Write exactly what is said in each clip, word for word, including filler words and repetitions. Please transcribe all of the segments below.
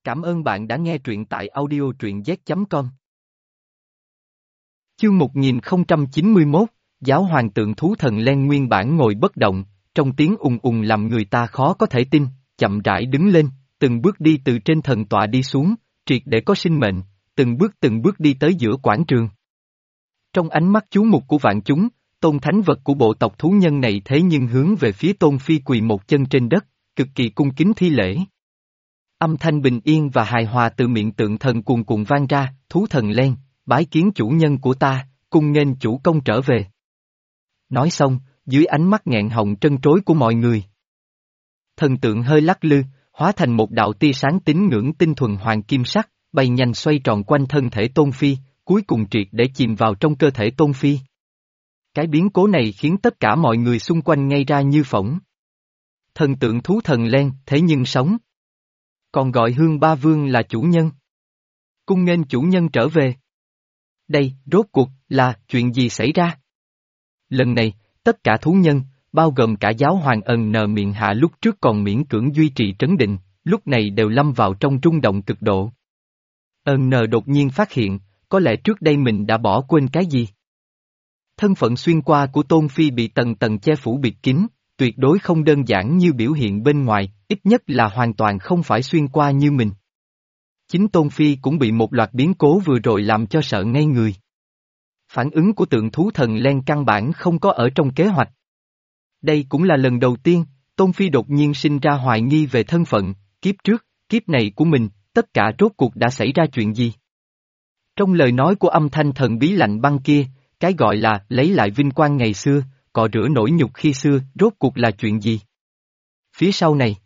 Cảm ơn bạn đã nghe truyện tại audio truyện z chấm com. Chương một nghìn không trăm chín mươi mốt, Giáo hoàng tượng thú thần Len nguyên bản ngồi bất động, trong tiếng ùng ùng làm người ta khó có thể tin, chậm rãi đứng lên, từng bước đi từ trên thần tọa đi xuống, triệt để có sinh mệnh, từng bước từng bước đi tới giữa quảng trường. Trong ánh mắt chú mục của vạn chúng, tôn thánh vật của bộ tộc thú nhân này thế nhưng hướng về phía Tôn Phi quỳ một chân trên đất, cực kỳ cung kính thi lễ. Âm thanh bình yên và hài hòa từ miệng tượng thần cuồn cuộn vang ra, thú thần Len, bái kiến chủ nhân của ta, cung nghênh chủ công trở về. Nói xong, dưới ánh mắt nghẹn họng trân trối của mọi người, thần tượng hơi lắc lư, hóa thành một đạo tia sáng tín ngưỡng tinh thuần hoàng kim sắc, bay nhanh xoay tròn quanh thân thể Tôn Phi, cuối cùng triệt để chìm vào trong cơ thể Tôn Phi. Cái biến cố này khiến tất cả mọi người xung quanh ngây ra như phỗng. Thần tượng thú thần Len thế nhưng sống, còn gọi Hương Ba Vương là chủ nhân. Cung nghênh chủ nhân trở về. Đây, rốt cuộc, là chuyện gì xảy ra? Lần này, tất cả thú nhân, bao gồm cả giáo hoàng ẩn nờ miệng hạ lúc trước còn miễn cưỡng duy trì trấn định, lúc này đều lâm vào trong rung động cực độ. Ẩn nờ đột nhiên phát hiện, có lẽ trước đây mình đã bỏ quên cái gì. Thân phận xuyên qua của Tôn Phi bị tầng tầng che phủ bịt kín, tuyệt đối không đơn giản như biểu hiện bên ngoài, ít nhất là hoàn toàn không phải xuyên qua như mình. Chính Tôn Phi cũng bị một loạt biến cố vừa rồi làm cho sợ ngây người. Phản ứng của tượng thú thần Len căn bản không có ở trong kế hoạch. Đây cũng là lần đầu tiên, Tôn Phi đột nhiên sinh ra hoài nghi về thân phận, kiếp trước, kiếp này của mình, tất cả rốt cuộc đã xảy ra chuyện gì? Trong lời nói của âm thanh thần bí lạnh băng kia, cái gọi là lấy lại vinh quang ngày xưa, cọ rửa nỗi nhục khi xưa, rốt cuộc là chuyện gì? Phía sau này,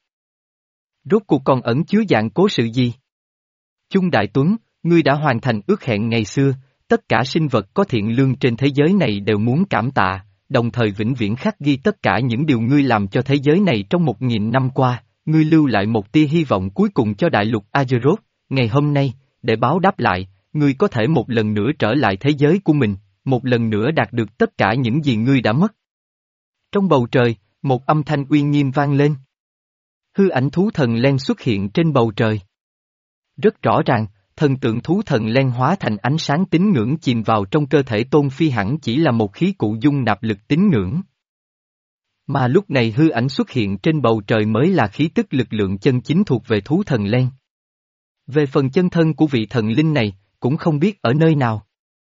rốt cuộc còn ẩn chứa dạng cố sự gì? Chung Đại Tuấn, ngươi đã hoàn thành ước hẹn ngày xưa, tất cả sinh vật có thiện lương trên thế giới này đều muốn cảm tạ, đồng thời vĩnh viễn khắc ghi tất cả những điều ngươi làm cho thế giới này trong một nghìn năm qua, ngươi lưu lại một tia hy vọng cuối cùng cho đại lục Azeroth, ngày hôm nay, để báo đáp lại, ngươi có thể một lần nữa trở lại thế giới của mình, một lần nữa đạt được tất cả những gì ngươi đã mất. Trong bầu trời, một âm thanh uy nghiêm vang lên. Hư ảnh thú thần Len xuất hiện trên bầu trời. Rất rõ ràng, thần tượng thú thần Len hóa thành ánh sáng tín ngưỡng chìm vào trong cơ thể Tôn Phi hẳn chỉ là một khí cụ dung nạp lực tín ngưỡng. Mà lúc này hư ảnh xuất hiện trên bầu trời mới là khí tức lực lượng chân chính thuộc về thú thần Len. Về phần chân thân của vị thần linh này, cũng không biết ở nơi nào.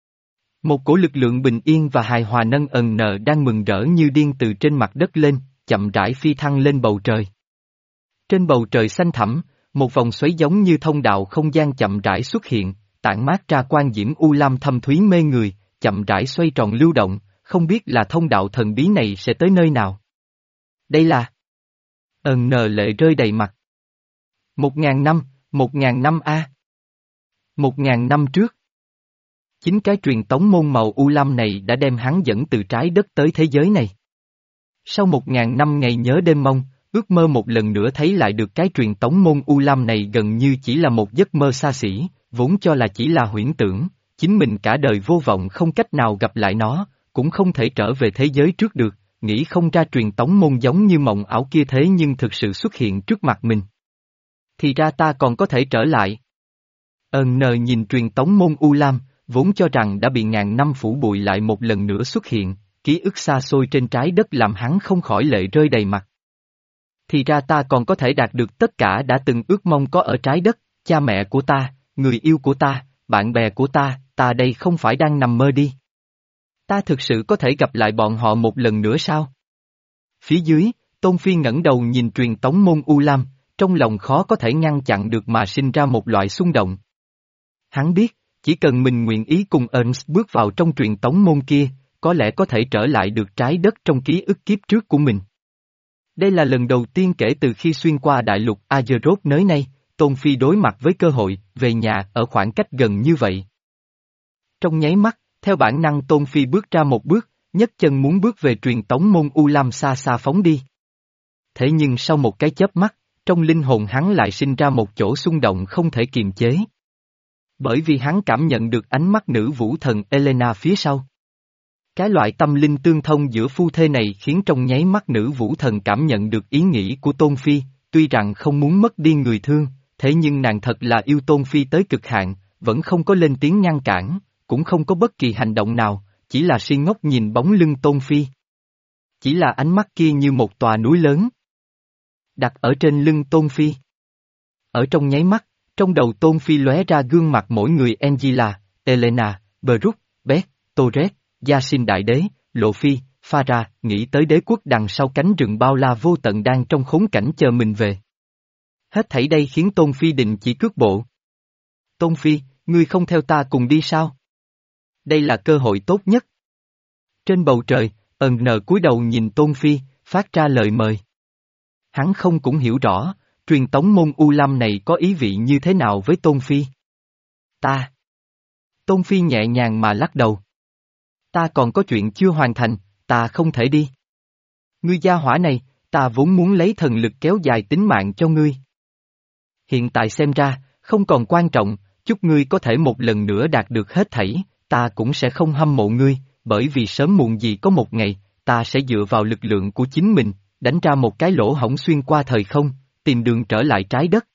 Một cổ lực lượng bình yên và hài hòa nâng ẩn nờ đang mừng rỡ như điên từ trên mặt đất lên, chậm rãi phi thăng lên bầu trời. Trên bầu trời xanh thẳm, một vòng xoáy giống như thông đạo không gian chậm rãi xuất hiện, tản mát ra quang diễm u lam thâm thúy mê người, chậm rãi xoay tròn lưu động, không biết là thông đạo thần bí này sẽ tới nơi nào. Đây là... Ẩn nờ lệ rơi đầy mặt. Một ngàn năm, một ngàn năm a. Một ngàn năm trước. Chính cái truyền tống môn màu u lam này đã đem hắn dẫn từ trái đất tới thế giới này. Sau một ngàn năm ngày nhớ đêm mong, ước mơ một lần nữa thấy lại được cái truyền tống môn u lam này gần như chỉ là một giấc mơ xa xỉ, vốn cho là chỉ là huyễn tưởng, chính mình cả đời vô vọng không cách nào gặp lại nó, cũng không thể trở về thế giới trước được, nghĩ không ra truyền tống môn giống như mộng ảo kia thế nhưng thực sự xuất hiện trước mặt mình. Thì ra ta còn có thể trở lại. Ờn nờ nhìn truyền tống môn u lam, vốn cho rằng đã bị ngàn năm phủ bụi lại một lần nữa xuất hiện, ký ức xa xôi trên trái đất làm hắn không khỏi lệ rơi đầy mặt. Thì ra ta còn có thể đạt được tất cả đã từng ước mong có ở trái đất, cha mẹ của ta, người yêu của ta, bạn bè của ta, ta đây không phải đang nằm mơ đi. Ta thực sự có thể gặp lại bọn họ một lần nữa sao? Phía dưới, Tôn Phi ngẩng đầu nhìn truyền tống môn U Lam, trong lòng khó có thể ngăn chặn được mà sinh ra một loại xung động. Hắn biết, chỉ cần mình nguyện ý cùng Ernst bước vào trong truyền tống môn kia, có lẽ có thể trở lại được trái đất trong ký ức kiếp trước của mình. Đây là lần đầu tiên kể từ khi xuyên qua đại lục Azeroth nới nay, Tôn Phi đối mặt với cơ hội về nhà ở khoảng cách gần như vậy. Trong nháy mắt, theo bản năng Tôn Phi bước ra một bước, nhấc chân muốn bước về truyền tống môn U Lam xa xa phóng đi. Thế nhưng sau một cái chớp mắt, trong linh hồn hắn lại sinh ra một chỗ xung động không thể kiềm chế. Bởi vì hắn cảm nhận được ánh mắt nữ vũ thần Elena phía sau. Cái loại tâm linh tương thông giữa phu thê này khiến trong nháy mắt nữ vũ thần cảm nhận được ý nghĩ của Tôn Phi, tuy rằng không muốn mất đi người thương, thế nhưng nàng thật là yêu Tôn Phi tới cực hạn, vẫn không có lên tiếng ngăn cản, cũng không có bất kỳ hành động nào, chỉ là si ngốc nhìn bóng lưng Tôn Phi. Chỉ là ánh mắt kia như một tòa núi lớn, đặt ở trên lưng Tôn Phi. Ở trong nháy mắt, trong đầu Tôn Phi lóe ra gương mặt mỗi người Angela, Elena, Brooke, Beth, Torres, Yasin Đại Đế, Lộ Phi, Farah, nghĩ tới đế quốc đằng sau cánh rừng bao la vô tận đang trong khốn cảnh chờ mình về. Hết thảy đây khiến Tôn Phi định chỉ cước bộ. Tôn Phi, ngươi không theo ta cùng đi sao? Đây là cơ hội tốt nhất. Trên bầu trời, ẩn nờ cúi đầu nhìn Tôn Phi, phát ra lời mời. Hắn không cũng hiểu rõ, truyền tống môn U Lam này có ý vị như thế nào với Tôn Phi. Ta. Tôn Phi nhẹ nhàng mà lắc đầu. Ta còn có chuyện chưa hoàn thành, ta không thể đi. Ngươi gia hỏa này, ta vốn muốn lấy thần lực kéo dài tính mạng cho ngươi. Hiện tại xem ra, không còn quan trọng, chúc ngươi có thể một lần nữa đạt được hết thảy, ta cũng sẽ không hâm mộ ngươi, bởi vì sớm muộn gì có một ngày, ta sẽ dựa vào lực lượng của chính mình, đánh ra một cái lỗ hổng xuyên qua thời không, tìm đường trở lại trái đất.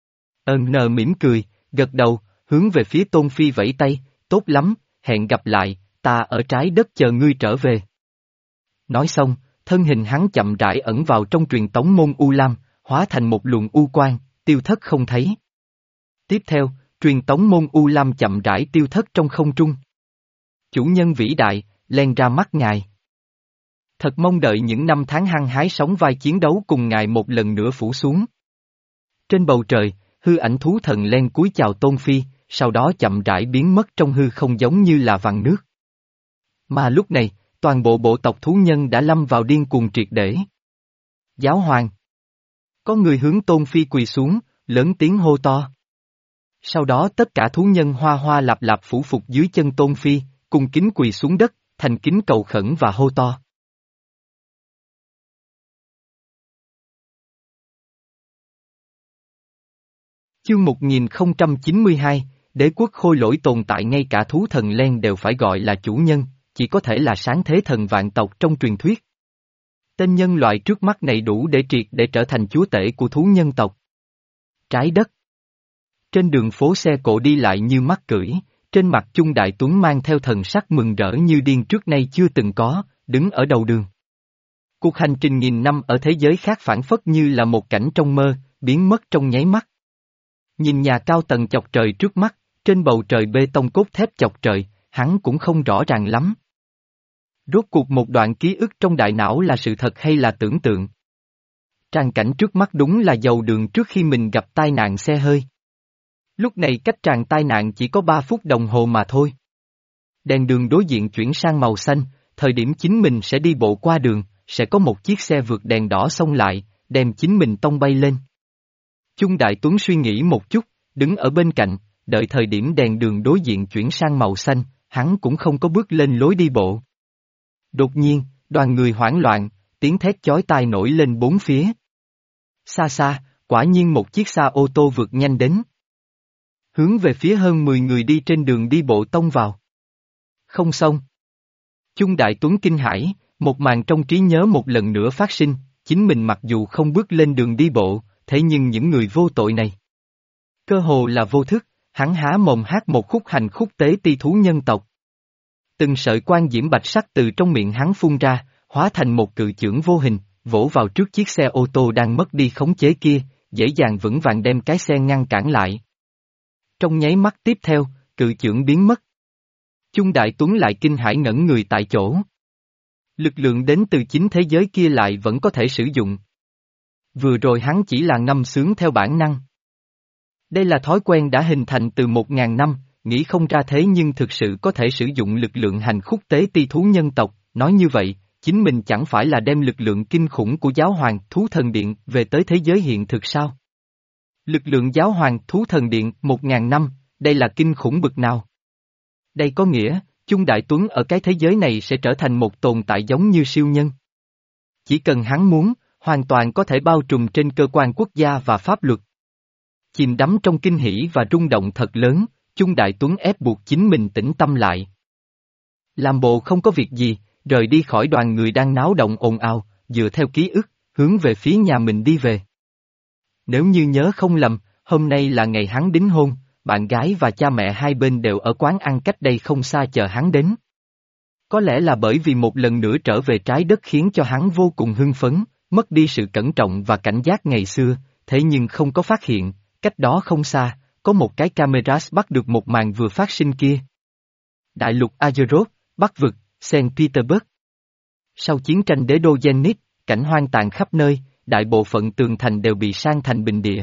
Ân nờ mỉm cười, gật đầu, hướng về phía Tôn Phi vẫy tay, tốt lắm, hẹn gặp lại, ta ở trái đất chờ ngươi trở về. Nói xong, thân hình hắn chậm rãi ẩn vào trong truyền tống môn U Lam, hóa thành một luồng u quang, tiêu thất không thấy. Tiếp theo, truyền tống môn U Lam chậm rãi tiêu thất trong không trung. Chủ nhân vĩ đại, len ra mắt ngài. Thật mong đợi những năm tháng hăng hái sóng vai chiến đấu cùng ngài một lần nữa phủ xuống. Trên bầu trời, hư ảnh thú thần len cúi chào Tôn Phi, sau đó chậm rãi biến mất trong hư không giống như là vằn nước. Mà lúc này, toàn bộ bộ tộc thú nhân đã lâm vào điên cuồng triệt để. Giáo hoàng. Có người hướng Tôn Phi quỳ xuống, lớn tiếng hô to. Sau đó tất cả thú nhân hoa hoa lạp lạp phủ phục dưới chân Tôn Phi, cung kính quỳ xuống đất, thành kính cầu khẩn và hô to. Chương một nghìn không trăm chín mươi hai, đế quốc khôi lỗi tồn tại ngay cả thú thần len đều phải gọi là chủ nhân, chỉ có thể là sáng thế thần vạn tộc trong truyền thuyết. Tên nhân loại trước mắt này đủ để triệt để trở thành chúa tể của thú nhân tộc. Trái đất. Trên đường phố xe cộ đi lại như mắc cưỡi, trên mặt Chung Đại Tuấn mang theo thần sắc mừng rỡ như điên trước nay chưa từng có, đứng ở đầu đường. Cuộc hành trình nghìn năm ở thế giới khác phản phất như là một cảnh trong mơ, biến mất trong nháy mắt. Nhìn nhà cao tầng chọc trời trước mắt, trên bầu trời bê tông cốt thép chọc trời, hắn cũng không rõ ràng lắm. Rốt cuộc một đoạn ký ức trong đại não là sự thật hay là tưởng tượng? Tràng cảnh trước mắt đúng là dầu đường trước khi mình gặp tai nạn xe hơi. Lúc này cách tràng tai nạn chỉ có ba phút đồng hồ mà thôi. Đèn đường đối diện chuyển sang màu xanh, thời điểm chính mình sẽ đi bộ qua đường, sẽ có một chiếc xe vượt đèn đỏ xông lại, đem chính mình tông bay lên. Chung Đại Tuấn suy nghĩ một chút, đứng ở bên cạnh, đợi thời điểm đèn đường đối diện chuyển sang màu xanh, hắn cũng không có bước lên lối đi bộ. Đột nhiên, đoàn người hoảng loạn, tiếng thét chói tai nổi lên bốn phía. Xa xa, quả nhiên một chiếc xa ô tô vượt nhanh đến. Hướng về phía hơn mười người đi trên đường đi bộ tông vào. Không xong. Chung Đại Tuấn kinh hãi, một màn trong trí nhớ một lần nữa phát sinh, chính mình mặc dù không bước lên đường đi bộ, thế nhưng những người vô tội này. Cơ hồ là vô thức, hắn há mồm hát một khúc hành khúc tế ti thú nhân tộc. Từng sợi quan diễm bạch sắc từ trong miệng hắn phun ra, hóa thành một cự chưởng vô hình, vỗ vào trước chiếc xe ô tô đang mất đi khống chế kia, dễ dàng vững vàng đem cái xe ngăn cản lại. Trong nháy mắt tiếp theo, cự chưởng biến mất. Chung Đại Tuấn lại kinh hãi ngẩn người tại chỗ. Lực lượng đến từ chính thế giới kia lại vẫn có thể sử dụng. Vừa rồi hắn chỉ là ngâm sướng theo bản năng. Đây là thói quen đã hình thành từ một ngàn năm, nghĩ không ra thế nhưng thực sự có thể sử dụng lực lượng hành khúc tế ti thú nhân tộc, nói như vậy, chính mình chẳng phải là đem lực lượng kinh khủng của giáo hoàng thú thần điện về tới thế giới hiện thực sao? Lực lượng giáo hoàng thú thần điện một ngàn năm, đây là kinh khủng bực nào? Đây có nghĩa, Chung Đại Tuấn ở cái thế giới này sẽ trở thành một tồn tại giống như siêu nhân. Chỉ cần hắn muốn, hoàn toàn có thể bao trùm trên cơ quan quốc gia và pháp luật. Chìm đắm trong kinh hỉ và rung động thật lớn, Chung Đại Tuấn ép buộc chính mình tĩnh tâm lại. Làm bộ không có việc gì, rời đi khỏi đoàn người đang náo động ồn ào, dựa theo ký ức, hướng về phía nhà mình đi về. Nếu như nhớ không lầm, Hôm nay là ngày hắn đính hôn, bạn gái và cha mẹ hai bên đều ở quán ăn cách đây không xa chờ hắn đến. Có lẽ là bởi vì một lần nữa trở về trái đất khiến cho hắn vô cùng hưng phấn, mất đi sự cẩn trọng và cảnh giác ngày xưa, thế nhưng không có phát hiện, cách đó không xa, có một cái camera bắt được một màn vừa phát sinh kia. Đại lục Azeroth, Bắc vực, Saint Petersburg. Sau chiến tranh đế đô Zenith, cảnh hoang tàn khắp nơi, đại bộ phận tường thành đều bị san thành bình địa.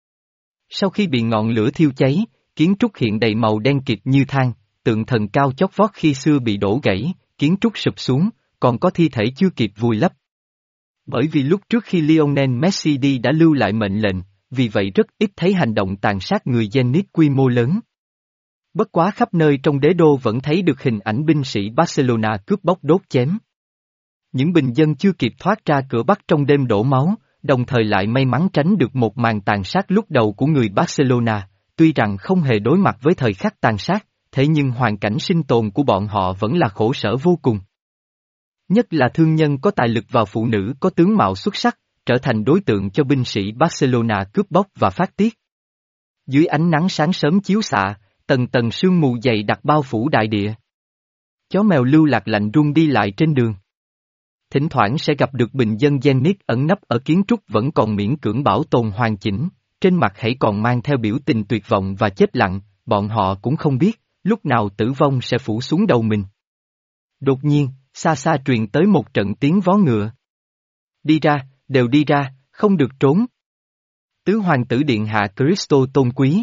Sau khi bị ngọn lửa thiêu cháy, kiến trúc hiện đầy màu đen kịt như than, tượng thần cao chót vót khi xưa bị đổ gãy, kiến trúc sụp xuống, còn có thi thể chưa kịp vùi lấp. Bởi vì lúc trước khi Lionel Messi đi đã lưu lại mệnh lệnh, vì vậy rất ít thấy hành động tàn sát người Zenit quy mô lớn. Bất quá khắp nơi trong đế đô vẫn thấy được hình ảnh binh sĩ Barcelona cướp bóc đốt chém. Những bình dân chưa kịp thoát ra cửa Bắc trong đêm đổ máu, đồng thời lại may mắn tránh được một màn tàn sát lúc đầu của người Barcelona, tuy rằng không hề đối mặt với thời khắc tàn sát, thế nhưng hoàn cảnh sinh tồn của bọn họ vẫn là khổ sở vô cùng. Nhất là thương nhân có tài lực và phụ nữ có tướng mạo xuất sắc, trở thành đối tượng cho binh sĩ Barcelona cướp bóc và phát tiết. Dưới ánh nắng sáng sớm chiếu xạ, tầng tầng sương mù dày đặc bao phủ đại địa. Chó mèo lưu lạc lạnh run đi lại trên đường. Thỉnh thoảng sẽ gặp được bình dân Zenit ẩn nấp ở kiến trúc vẫn còn miễn cưỡng bảo tồn hoàn chỉnh, trên mặt hãy còn mang theo biểu tình tuyệt vọng và chết lặng, bọn họ cũng không biết, lúc nào tử vong sẽ phủ xuống đầu mình. Đột nhiên, xa xa truyền tới một trận tiếng vó ngựa. Đi ra, đều đi ra, không được trốn. Tứ hoàng tử điện hạ Cristo tôn quý.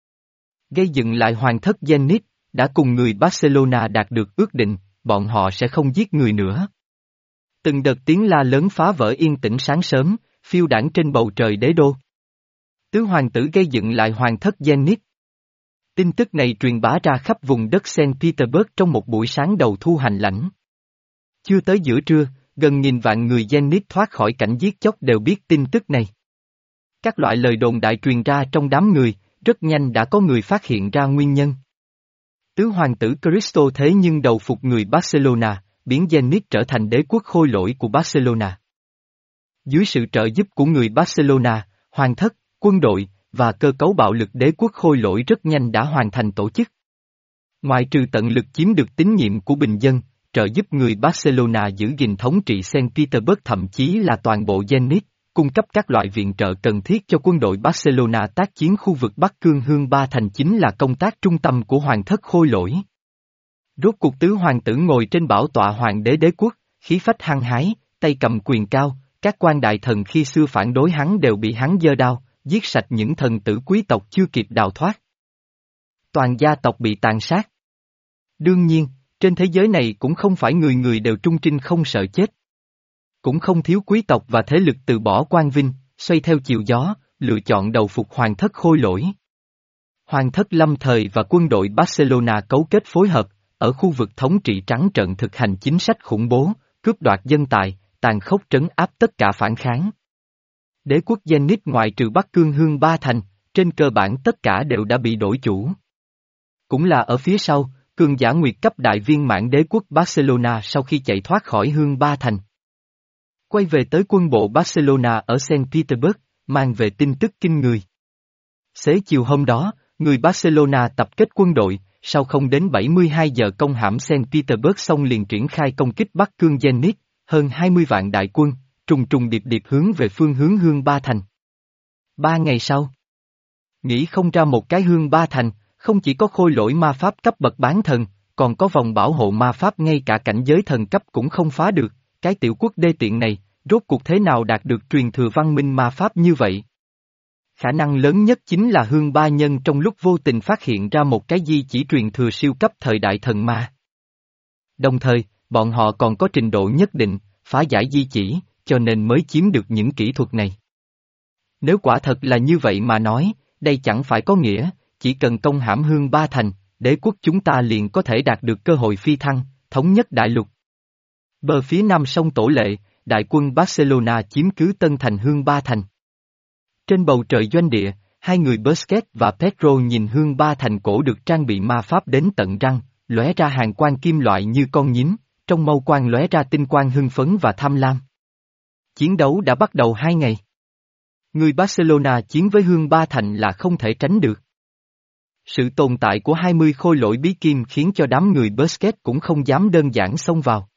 Gây dựng lại hoàng thất Zenit, đã cùng người Barcelona đạt được ước định, bọn họ sẽ không giết người nữa. Từng đợt tiếng la lớn phá vỡ yên tĩnh sáng sớm, phiêu đãng trên bầu trời đế đô. Tứ hoàng tử gây dựng lại hoàng thất Zenit. Tin tức này truyền bá ra khắp vùng đất Saint Petersburg trong một buổi sáng đầu thu hành lãnh. Chưa tới giữa trưa, gần nghìn vạn người Zenit thoát khỏi cảnh giết chóc đều biết tin tức này. Các loại lời đồn đại truyền ra trong đám người, rất nhanh đã có người phát hiện ra nguyên nhân. Tứ hoàng tử Cristo thế nhưng đầu phục người Barcelona, biến Zenit trở thành đế quốc khôi lỗi của Barcelona. Dưới sự trợ giúp của người Barcelona, hoàng thất, quân đội, và cơ cấu bạo lực đế quốc khôi lỗi rất nhanh đã hoàn thành tổ chức. Ngoại trừ tận lực chiếm được tín nhiệm của bình dân, trợ giúp người Barcelona giữ gìn thống trị Saint Petersburg thậm chí là toàn bộ Zenit, cung cấp các loại viện trợ cần thiết cho quân đội Barcelona tác chiến khu vực Bắc Cương Hương Ba Thành chính là công tác trung tâm của hoàng thất khôi lỗi. Rốt cuộc tứ hoàng tử ngồi trên bảo tọa hoàng đế đế quốc, khí phách hăng hái, tay cầm quyền cao, các quan đại thần khi xưa phản đối hắn đều bị hắn giơ đao, giết sạch những thần tử quý tộc chưa kịp đào thoát. Toàn gia tộc bị tàn sát. Đương nhiên, trên thế giới này cũng không phải người người đều trung trinh không sợ chết. Cũng không thiếu quý tộc và thế lực từ bỏ quan vinh, xoay theo chiều gió, lựa chọn đầu phục hoàng thất khôi lỗi. Hoàng thất lâm thời và quân đội Barcelona cấu kết phối hợp, ở khu vực thống trị trắng trợn thực hành chính sách khủng bố, cướp đoạt dân tài, tàn khốc trấn áp tất cả phản kháng. Đế quốc Zenit ngoại trừ Bắc Cương Hương Ba Thành, trên cơ bản tất cả đều đã bị đổi chủ. Cũng là ở phía sau, cường giả nguyệt cấp đại viên mãn đế quốc Barcelona sau khi chạy thoát khỏi Hương Ba Thành. Quay về tới quân bộ Barcelona ở Saint Petersburg, mang về tin tức kinh người. Xế chiều hôm đó, người Barcelona tập kết quân đội, sau không đến bảy mươi hai giờ công hãm Saint Petersburg xong liền triển khai công kích Bắc Cương Zenit, hơn hai mươi vạn đại quân, trùng trùng điệp điệp hướng về phương hướng Hương Ba Thành. Ba ngày sau, nghĩ không ra một cái Hương Ba Thành, không chỉ có khôi lỗi ma pháp cấp bậc bán thần, còn có vòng bảo hộ ma pháp ngay cả cảnh giới thần cấp cũng không phá được, cái tiểu quốc đê tiện này, rốt cuộc thế nào đạt được truyền thừa văn minh ma pháp như vậy? Khả năng lớn nhất chính là Hương Ba Nhân trong lúc vô tình phát hiện ra một cái di chỉ truyền thừa siêu cấp thời đại thần ma. Đồng thời, bọn họ còn có trình độ nhất định, phá giải di chỉ, cho nên mới chiếm được những kỹ thuật này. Nếu quả thật là như vậy mà nói, đây chẳng phải có nghĩa, chỉ cần công hãm Hương Ba Thành, đế quốc chúng ta liền có thể đạt được cơ hội phi thăng, thống nhất đại lục. Bờ phía nam sông Tổ Lệ, đại quân Barcelona chiếm cứ Tân Thành Hương Ba Thành. Trên bầu trời doanh địa, hai người Busquets và Pedro nhìn Hương Ba Thành cổ được trang bị ma pháp đến tận răng, lóe ra hàng quang kim loại như con nhím, trong mâu quang lóe ra tinh quang hưng phấn và tham lam. Chiến đấu đã bắt đầu hai ngày. Người Barcelona chiến với Hương Ba Thành là không thể tránh được. Sự tồn tại của hai mươi khôi lỗi bí kim khiến cho đám người Busquets cũng không dám đơn giản xông vào.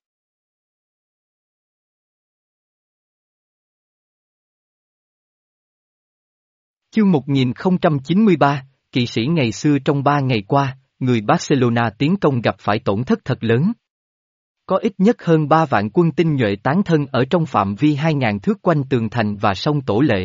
Chương một nghìn không trăm chín mươi ba, kỵ sĩ ngày xưa trong ba ngày qua, người Barcelona tiến công gặp phải tổn thất thật lớn. Có ít nhất hơn ba vạn quân tinh nhuệ tán thân ở trong phạm vi hai ngàn thước quanh tường thành và sông Tổ Lệ.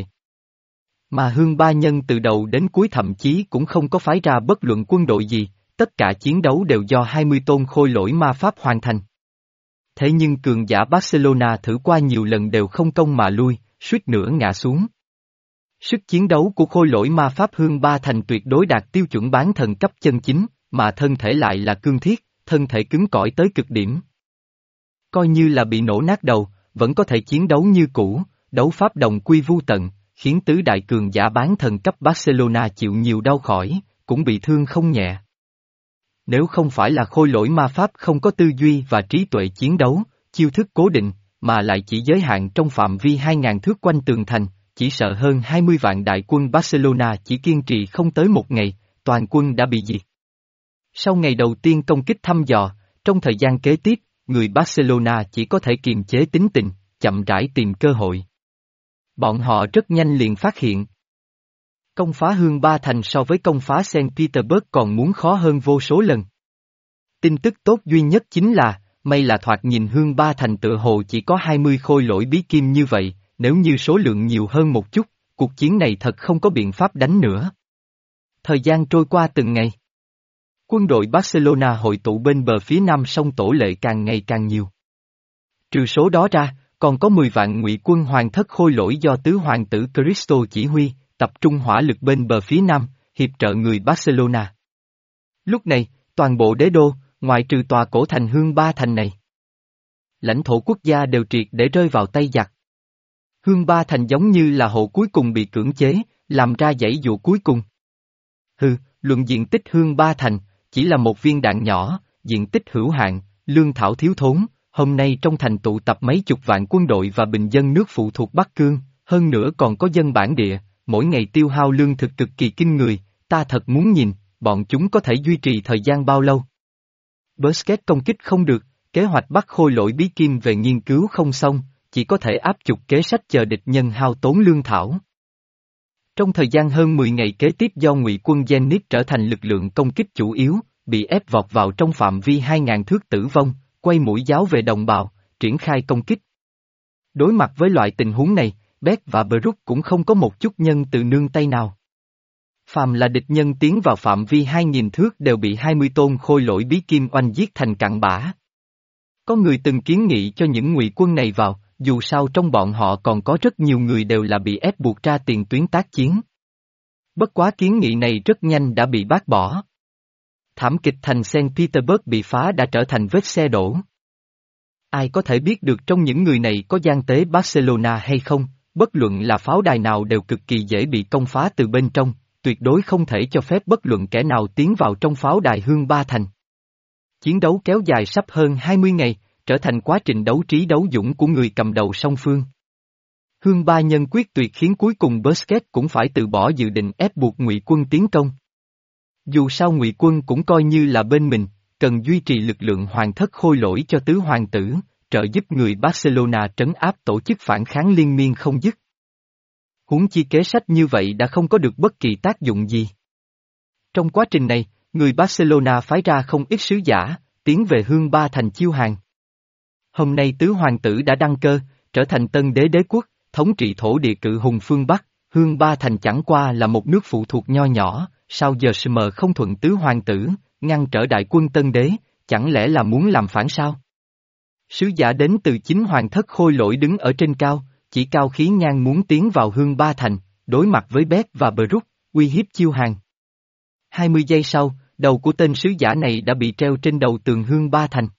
Mà Hương Ba Nhân từ đầu đến cuối thậm chí cũng không có phái ra bất luận quân đội gì, tất cả chiến đấu đều do hai mươi tôn khôi lỗi ma pháp hoàn thành. Thế nhưng cường giả Barcelona thử qua nhiều lần đều không công mà lui, suýt nữa ngã xuống. Sức chiến đấu của khôi lỗi ma pháp Hương Ba Thành tuyệt đối đạt tiêu chuẩn bán thần cấp chân chính, mà thân thể lại là cương thiết, thân thể cứng cỏi tới cực điểm. Coi như là bị nổ nát đầu, vẫn có thể chiến đấu như cũ, đấu pháp đồng quy vu tận, khiến tứ đại cường giả bán thần cấp Barcelona chịu nhiều đau khỏi, cũng bị thương không nhẹ. Nếu không phải là khôi lỗi ma pháp không có tư duy và trí tuệ chiến đấu, chiêu thức cố định, mà lại chỉ giới hạn trong phạm vi hai ngàn thước quanh tường thành, chỉ sợ hơn hai mươi vạn đại quân Barcelona chỉ kiên trì không tới một ngày, toàn quân đã bị diệt. Sau ngày đầu tiên công kích thăm dò, trong thời gian kế tiếp, người Barcelona chỉ có thể kiềm chế tính tình, chậm rãi tìm cơ hội. Bọn họ rất nhanh liền phát hiện. Công phá Hương Ba Thành so với công phá Saint Petersburg còn muốn khó hơn vô số lần. Tin tức tốt duy nhất chính là, may là thoạt nhìn Hương Ba Thành tựa hồ chỉ có hai mươi khôi lỗi bí kim như vậy, nếu như số lượng nhiều hơn một chút, cuộc chiến này thật không có biện pháp đánh nữa. Thời gian trôi qua từng ngày. Quân đội Barcelona hội tụ bên bờ phía nam sông Tổ Lệ càng ngày càng nhiều. Trừ số đó ra, còn có mười vạn ngụy quân hoàng thất khôi lỗi do tứ hoàng tử Cristo chỉ huy, tập trung hỏa lực bên bờ phía nam, hiệp trợ người Barcelona. Lúc này, toàn bộ đế đô, ngoại trừ tòa cổ thành Hương Ba Thành này, lãnh thổ quốc gia đều triệt để rơi vào tay giặc. Hương Ba Thành giống như là hộ cuối cùng bị cưỡng chế, làm ra dãy dụ cuối cùng. Hừ, luận diện tích Hương Ba Thành, chỉ là một viên đạn nhỏ, diện tích hữu hạn, lương thảo thiếu thốn, hôm nay trong thành tụ tập mấy chục vạn quân đội và bình dân nước phụ thuộc Bắc Cương, hơn nữa còn có dân bản địa, mỗi ngày tiêu hao lương thực cực kỳ kinh người, ta thật muốn nhìn, bọn chúng có thể duy trì thời gian bao lâu. Busquets công kích không được, kế hoạch bắt khôi lỗi bí kim về nghiên cứu không xong, chỉ có thể áp chụp kế sách chờ địch nhân hao tốn lương thảo. Trong thời gian hơn mười ngày kế tiếp do ngụy quân Zenit trở thành lực lượng công kích chủ yếu, bị ép vọt vào trong phạm vi hai ngàn thước tử vong, quay mũi giáo về đồng bào, triển khai công kích. Đối mặt với loại tình huống này, Beck và Brook cũng không có một chút nhân từ nương tay nào. Phàm là địch nhân tiến vào phạm vi hai nghìn thước đều bị hai mươi tôn khôi lỗi bí kim oanh giết thành cặn bã. Có người từng kiến nghị cho những ngụy quân này vào, dù sao trong bọn họ còn có rất nhiều người đều là bị ép buộc ra tiền tuyến tác chiến. Bất quá kiến nghị này rất nhanh đã bị bác bỏ. Thảm kịch thành Saint Petersburg bị phá đã trở thành vết xe đổ. Ai có thể biết được trong những người này có gian tế Barcelona hay không, bất luận là pháo đài nào đều cực kỳ dễ bị công phá từ bên trong, tuyệt đối không thể cho phép bất luận kẻ nào tiến vào trong pháo đài Hương Ba Thành. Chiến đấu kéo dài sắp hơn hai mươi ngày, trở thành quá trình đấu trí đấu dũng của người cầm đầu song phương. Hương Ba Nhân quyết tuyệt khiến cuối cùng Busquets cũng phải từ bỏ dự định ép buộc ngụy quân tiến công. Dù sao ngụy quân cũng coi như là bên mình, cần duy trì lực lượng hoàng thất khôi lỗi cho tứ hoàng tử, trợ giúp người Barcelona trấn áp tổ chức phản kháng liên miên không dứt. Huống chi kế sách như vậy đã không có được bất kỳ tác dụng gì. Trong quá trình này, người Barcelona phái ra không ít sứ giả, tiến về Hương Ba Thành chiêu hàng. Hôm nay tứ hoàng tử đã đăng cơ, trở thành tân đế đế quốc, thống trị thổ địa cự hùng phương Bắc, Hương Ba Thành chẳng qua là một nước phụ thuộc nho nhỏ, sao giờ sm không thuận tứ hoàng tử, ngăn trở đại quân tân đế, chẳng lẽ là muốn làm phản sao? Sứ giả đến từ chính hoàng thất khôi lỗi đứng ở trên cao, chỉ cao khí ngang muốn tiến vào Hương Ba Thành, đối mặt với Beck và Brook, uy hiếp chiêu hàng. hai mươi giây sau, đầu của tên sứ giả này đã bị treo trên đầu tường Hương Ba Thành.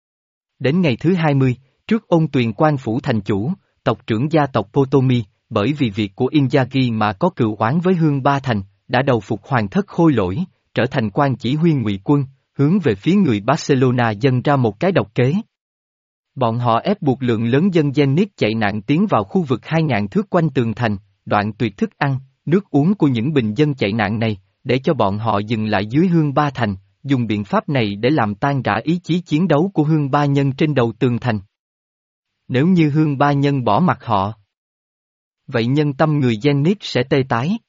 Đến ngày thứ hai mươi, trước ôn tuyền quan phủ thành chủ, tộc trưởng gia tộc Potomi, bởi vì việc của Inzaghi mà có cựu oán với Hương Ba Thành, đã đầu phục hoàng thất khôi lỗi, trở thành quan chỉ huy ngụy quân, hướng về phía người Barcelona dâng ra một cái độc kế. Bọn họ ép buộc lượng lớn dân Zenit chạy nạn tiến vào khu vực hai ngàn thước quanh tường thành, đoạn tuyệt thức ăn, nước uống của những bình dân chạy nạn này, để cho bọn họ dừng lại dưới Hương Ba Thành, dùng biện pháp này để làm tan rã ý chí chiến đấu của Hương Ba Nhân trên đầu tường thành. Nếu như Hương Ba Nhân bỏ mặc họ, vậy nhân tâm người Gen sẽ tê tái.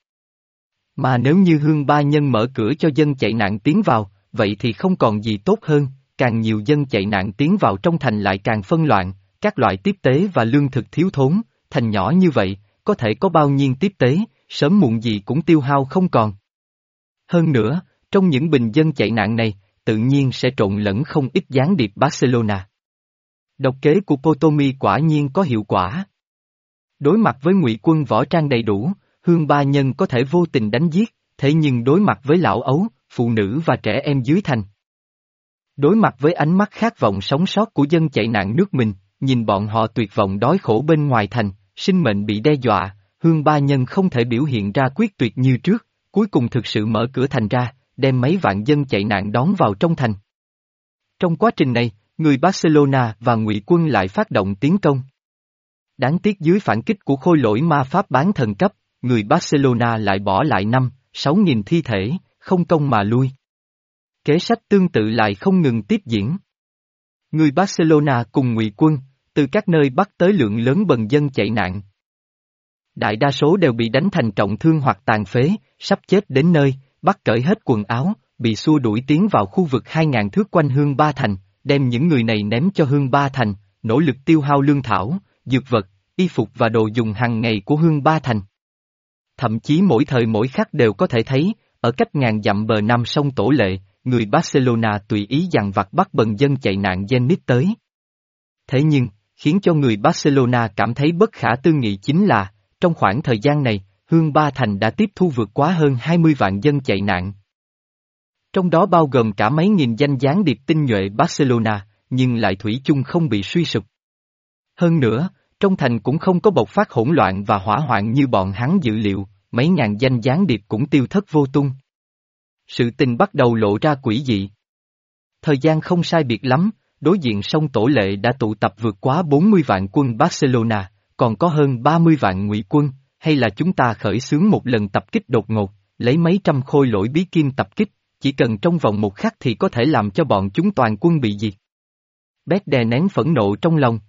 Mà nếu như Hương Ba Nhân mở cửa cho dân chạy nạn tiến vào, vậy thì không còn gì tốt hơn, càng nhiều dân chạy nạn tiến vào trong thành lại càng phân loạn, các loại tiếp tế và lương thực thiếu thốn, thành nhỏ như vậy, có thể có bao nhiêu tiếp tế, sớm muộn gì cũng tiêu hao không còn. Hơn nữa, trong những bình dân chạy nạn này, tự nhiên sẽ trộn lẫn không ít gián điệp Barcelona. Độc kế của Potomi quả nhiên có hiệu quả. Đối mặt với ngụy quân võ trang đầy đủ, Hương Ba Nhân có thể vô tình đánh giết, thế nhưng đối mặt với lão ấu, phụ nữ và trẻ em dưới thành. Đối mặt với ánh mắt khát vọng sống sót của dân chạy nạn nước mình, nhìn bọn họ tuyệt vọng đói khổ bên ngoài thành, sinh mệnh bị đe dọa, Hương Ba Nhân không thể biểu hiện ra quyết tuyệt như trước, cuối cùng thực sự mở cửa thành ra, đem mấy vạn dân chạy nạn đón vào trong thành. Trong quá trình này, người Barcelona và ngụy quân lại phát động tiến công. Đáng tiếc dưới phản kích của khôi lỗi ma pháp bán thần cấp, người Barcelona lại bỏ lại năm, sáu nghìn thi thể, không công mà lui. Kế sách tương tự lại không ngừng tiếp diễn. Người Barcelona cùng ngụy quân, từ các nơi bắt tới lượng lớn bần dân chạy nạn. Đại đa số đều bị đánh thành trọng thương hoặc tàn phế, sắp chết đến nơi, bắt cởi hết quần áo, bị xua đuổi tiến vào khu vực hai ngàn thước quanh Hương Ba Thành, đem những người này ném cho Hương Ba Thành, nỗ lực tiêu hao lương thảo, dược vật, y phục và đồ dùng hàng ngày của Hương Ba Thành. Thậm chí mỗi thời mỗi khắc đều có thể thấy, ở cách ngàn dặm bờ nam sông Tổ Lệ, người Barcelona tùy ý dằn vặt bắt bần dân chạy nạn Zenit tới. Thế nhưng, khiến cho người Barcelona cảm thấy bất khả tư nghị chính là, trong khoảng thời gian này, Hương Ba Thành đã tiếp thu vượt quá hơn hai mươi vạn dân chạy nạn. Trong đó bao gồm cả mấy nghìn danh gián điệp tinh nhuệ Barcelona, nhưng lại thủy chung không bị suy sụp. Hơn nữa, trong thành cũng không có bộc phát hỗn loạn và hỏa hoạn như bọn hắn dự liệu, mấy ngàn danh gián điệp cũng tiêu thất vô tung. Sự tình bắt đầu lộ ra quỷ dị. Thời gian không sai biệt lắm, đối diện sông Tổ Lệ đã tụ tập vượt quá bốn mươi vạn quân Barcelona, còn có hơn ba mươi vạn ngụy quân, hay là chúng ta khởi xướng một lần tập kích đột ngột, lấy mấy trăm khôi lỗi bí kim tập kích, chỉ cần trong vòng một khắc thì có thể làm cho bọn chúng toàn quân bị diệt. Bét đè nén phẫn nộ trong lòng.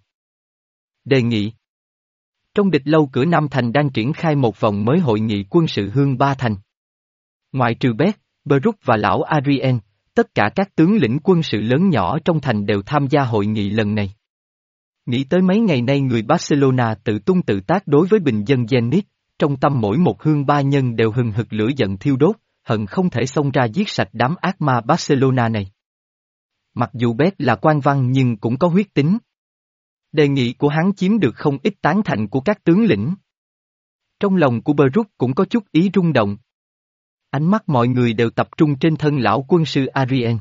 Đề nghị. Trong địch lâu cửa Nam Thành đang triển khai một vòng mới hội nghị quân sự Hương Ba Thành. Ngoại trừ Bét, Brook và lão Adrien, tất cả các tướng lĩnh quân sự lớn nhỏ trong thành đều tham gia hội nghị lần này. Nghĩ tới mấy ngày nay người Barcelona tự tung tự tác đối với bình dân Zenit, trong tâm mỗi một Hương Ba Nhân đều hừng hực lửa giận thiêu đốt, hận không thể xông ra giết sạch đám ác ma Barcelona này. Mặc dù Bét là quan văn nhưng cũng có huyết tính. Đề nghị của hắn chiếm được không ít tán thành của các tướng lĩnh. Trong lòng của Brook cũng có chút ý rung động. Ánh mắt mọi người đều tập trung trên thân lão quân sư Adrien.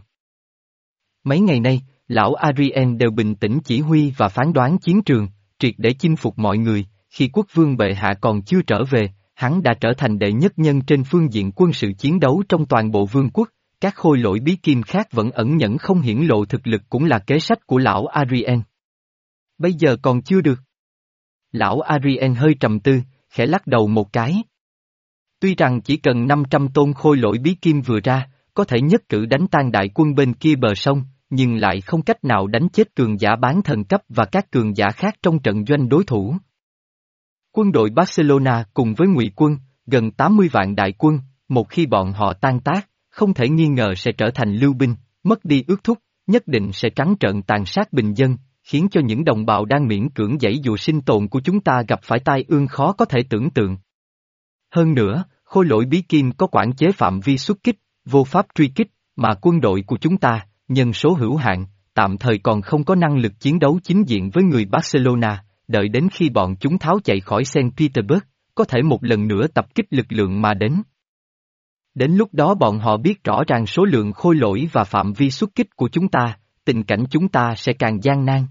Mấy ngày nay, lão Adrien đều bình tĩnh chỉ huy và phán đoán chiến trường, triệt để chinh phục mọi người, khi quốc vương bệ hạ còn chưa trở về, hắn đã trở thành đệ nhất nhân trên phương diện quân sự chiến đấu trong toàn bộ vương quốc, các khôi lỗi bí kim khác vẫn ẩn nhẫn không hiển lộ thực lực cũng là kế sách của lão Adrien. Bây giờ còn chưa được. Lão Adrien hơi trầm tư, khẽ lắc đầu một cái. Tuy rằng chỉ cần năm trăm tôn khôi lỗi bí kim vừa ra, có thể nhất cử đánh tan đại quân bên kia bờ sông, nhưng lại không cách nào đánh chết cường giả bán thần cấp và các cường giả khác trong trận doanh đối thủ. Quân đội Barcelona cùng với ngụy quân, gần tám mươi vạn đại quân, một khi bọn họ tan tác, không thể nghi ngờ sẽ trở thành lưu binh, mất đi ước thúc, nhất định sẽ trắng trợn tàn sát bình dân, khiến cho những đồng bào đang miễn cưỡng giãy dụa sinh tồn của chúng ta gặp phải tai ương khó có thể tưởng tượng. Hơn nữa, khôi lỗi bí kim có quản chế phạm vi xuất kích, vô pháp truy kích, mà quân đội của chúng ta, nhân số hữu hạn, tạm thời còn không có năng lực chiến đấu chính diện với người Barcelona, đợi đến khi bọn chúng tháo chạy khỏi Saint Petersburg, có thể một lần nữa tập kích lực lượng mà đến. Đến lúc đó bọn họ biết rõ ràng số lượng khôi lỗi và phạm vi xuất kích của chúng ta, tình cảnh chúng ta sẽ càng gian nan.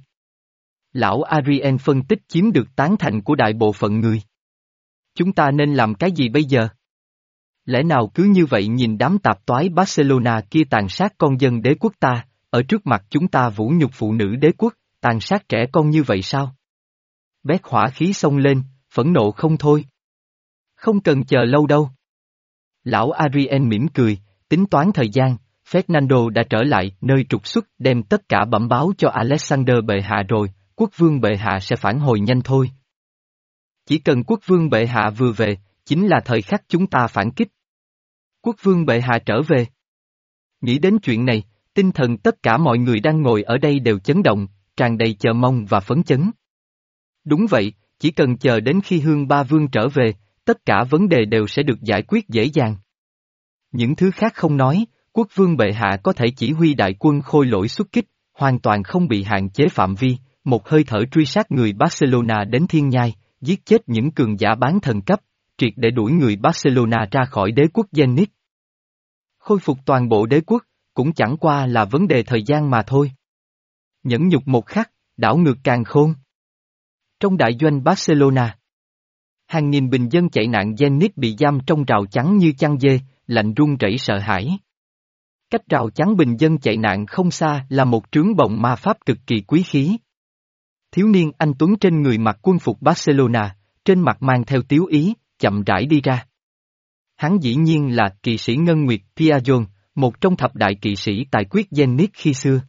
Lão Adrien phân tích chiếm được tán thành của đại bộ phận người. Chúng ta nên làm cái gì bây giờ? Lẽ nào cứ như vậy nhìn đám tạp toái Barcelona kia tàn sát con dân đế quốc ta, ở trước mặt chúng ta vũ nhục phụ nữ đế quốc, tàn sát trẻ con như vậy sao? Bét hỏa khí xông lên, phẫn nộ không thôi. Không cần chờ lâu đâu. Lão Arien mỉm cười, tính toán thời gian, Fernando đã trở lại nơi trục xuất đem tất cả bẩm báo cho Alexander bệ hạ rồi, quốc vương bệ hạ sẽ phản hồi nhanh thôi. Chỉ cần quốc vương bệ hạ vừa về, chính là thời khắc chúng ta phản kích. Quốc vương bệ hạ trở về. Nghĩ đến chuyện này, tinh thần tất cả mọi người đang ngồi ở đây đều chấn động, tràn đầy chờ mong và phấn chấn. Đúng vậy, chỉ cần chờ đến khi Hương Ba Vương trở về, tất cả vấn đề đều sẽ được giải quyết dễ dàng. Những thứ khác không nói, quốc vương bệ hạ có thể chỉ huy đại quân khôi lỗi xuất kích, hoàn toàn không bị hạn chế phạm vi, một hơi thở truy sát người Barcelona đến thiên nhai, giết chết những cường giả bán thần cấp, triệt để đuổi người Barcelona ra khỏi đế quốc Zenit. Khôi phục toàn bộ đế quốc, cũng chẳng qua là vấn đề thời gian mà thôi. Nhẫn nhục một khắc, đảo ngược càn khôn. Trong đại doanh Barcelona, hàng nghìn bình dân chạy nạn Zenit bị giam trong rào chắn như chăn dê, lạnh run rẩy sợ hãi. Cách rào chắn bình dân chạy nạn không xa là một trướng bồng ma pháp cực kỳ quý khí. Thiếu niên anh tuấn trên người mặc quân phục Barcelona, trên mặt mang theo tiếu ý, chậm rãi đi ra. Hắn dĩ nhiên là kỵ sĩ Ngân Nguyệt Piajon, một trong thập đại kỵ sĩ tài quyết Zenit khi xưa.